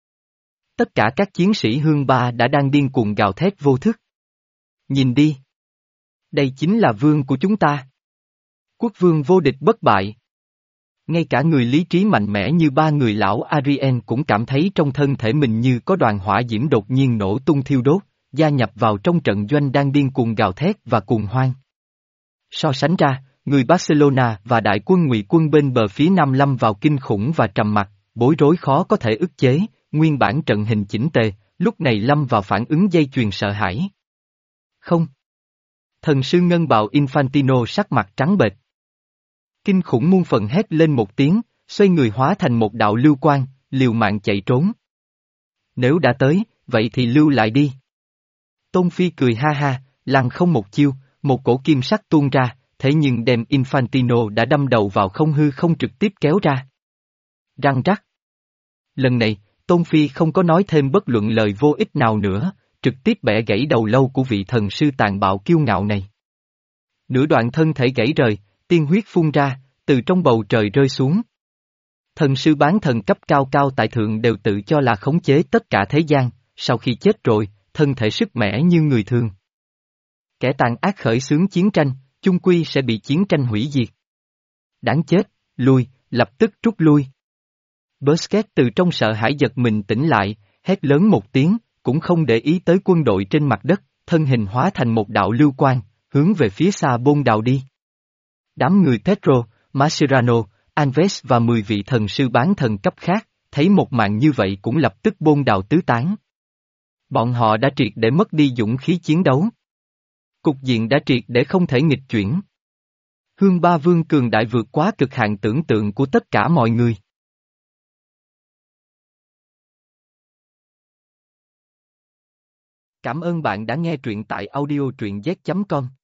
Tất cả các chiến sĩ Hương Ba đã đang điên cuồng gào thét vô thức. Nhìn đi. Đây chính là vương của chúng ta. Quốc vương vô địch bất bại. Ngay cả người lý trí mạnh mẽ như ba người lão Arien cũng cảm thấy trong thân thể mình như có đoàn hỏa diễm đột nhiên nổ tung thiêu đốt, gia nhập vào trong trận doanh đang điên cuồng gào thét và cuồng hoan. So sánh ra, người Barcelona và đại quân Ngụy quân bên bờ phía nam lâm vào kinh khủng và trầm mặc, bối rối khó có thể ức chế, nguyên bản trận hình chỉnh tề, lúc này lâm vào phản ứng dây chuyền sợ hãi. Không. Thần sư ngân bào Infantino sắc mặt trắng bệch. Kinh khủng muôn phần hét lên một tiếng, xoay người hóa thành một đạo lưu quang, liều mạng chạy trốn. Nếu đã tới, vậy thì lưu lại đi. Tôn Phi cười ha ha, lăng không một chiêu, một cổ kim sắc tuôn ra, thế nhưng đem Infantino đã đâm đầu vào không hư không trực tiếp kéo ra. Răng rắc. Lần này, Tôn Phi không có nói thêm bất luận lời vô ích nào nữa, trực tiếp bẻ gãy đầu lâu của vị thần sư tàn bạo kiêu ngạo này. Nửa đoạn thân thể gãy rời, tiên huyết phun ra, từ trong bầu trời rơi xuống. Thần sư bán thần cấp cao cao tại thượng đều tự cho là khống chế tất cả thế gian, sau khi chết rồi, thân thể sức mẻ như người thường. Kẻ tàn ác khởi xướng chiến tranh, chung quy sẽ bị chiến tranh hủy diệt. Đáng chết, lui, lập tức rút lui. Busquets từ trong sợ hãi giật mình tỉnh lại, hét lớn một tiếng, cũng không để ý tới quân đội trên mặt đất, thân hình hóa thành một đạo lưu quang, hướng về phía xa bôn đào đi. Đám người Pedro, Mascherano, Alves và mười vị thần sư bán thần cấp khác, thấy một màn như vậy cũng lập tức bôn đào tứ tán. Bọn họ đã triệt để mất đi dũng khí chiến đấu. Cục diện đã triệt để không thể nghịch chuyển. Hương Ba Vương cường đại vượt quá cực hạn tưởng tượng của tất cả mọi người. Cảm ơn bạn đã nghe truyện tại audio truyện z chấm com.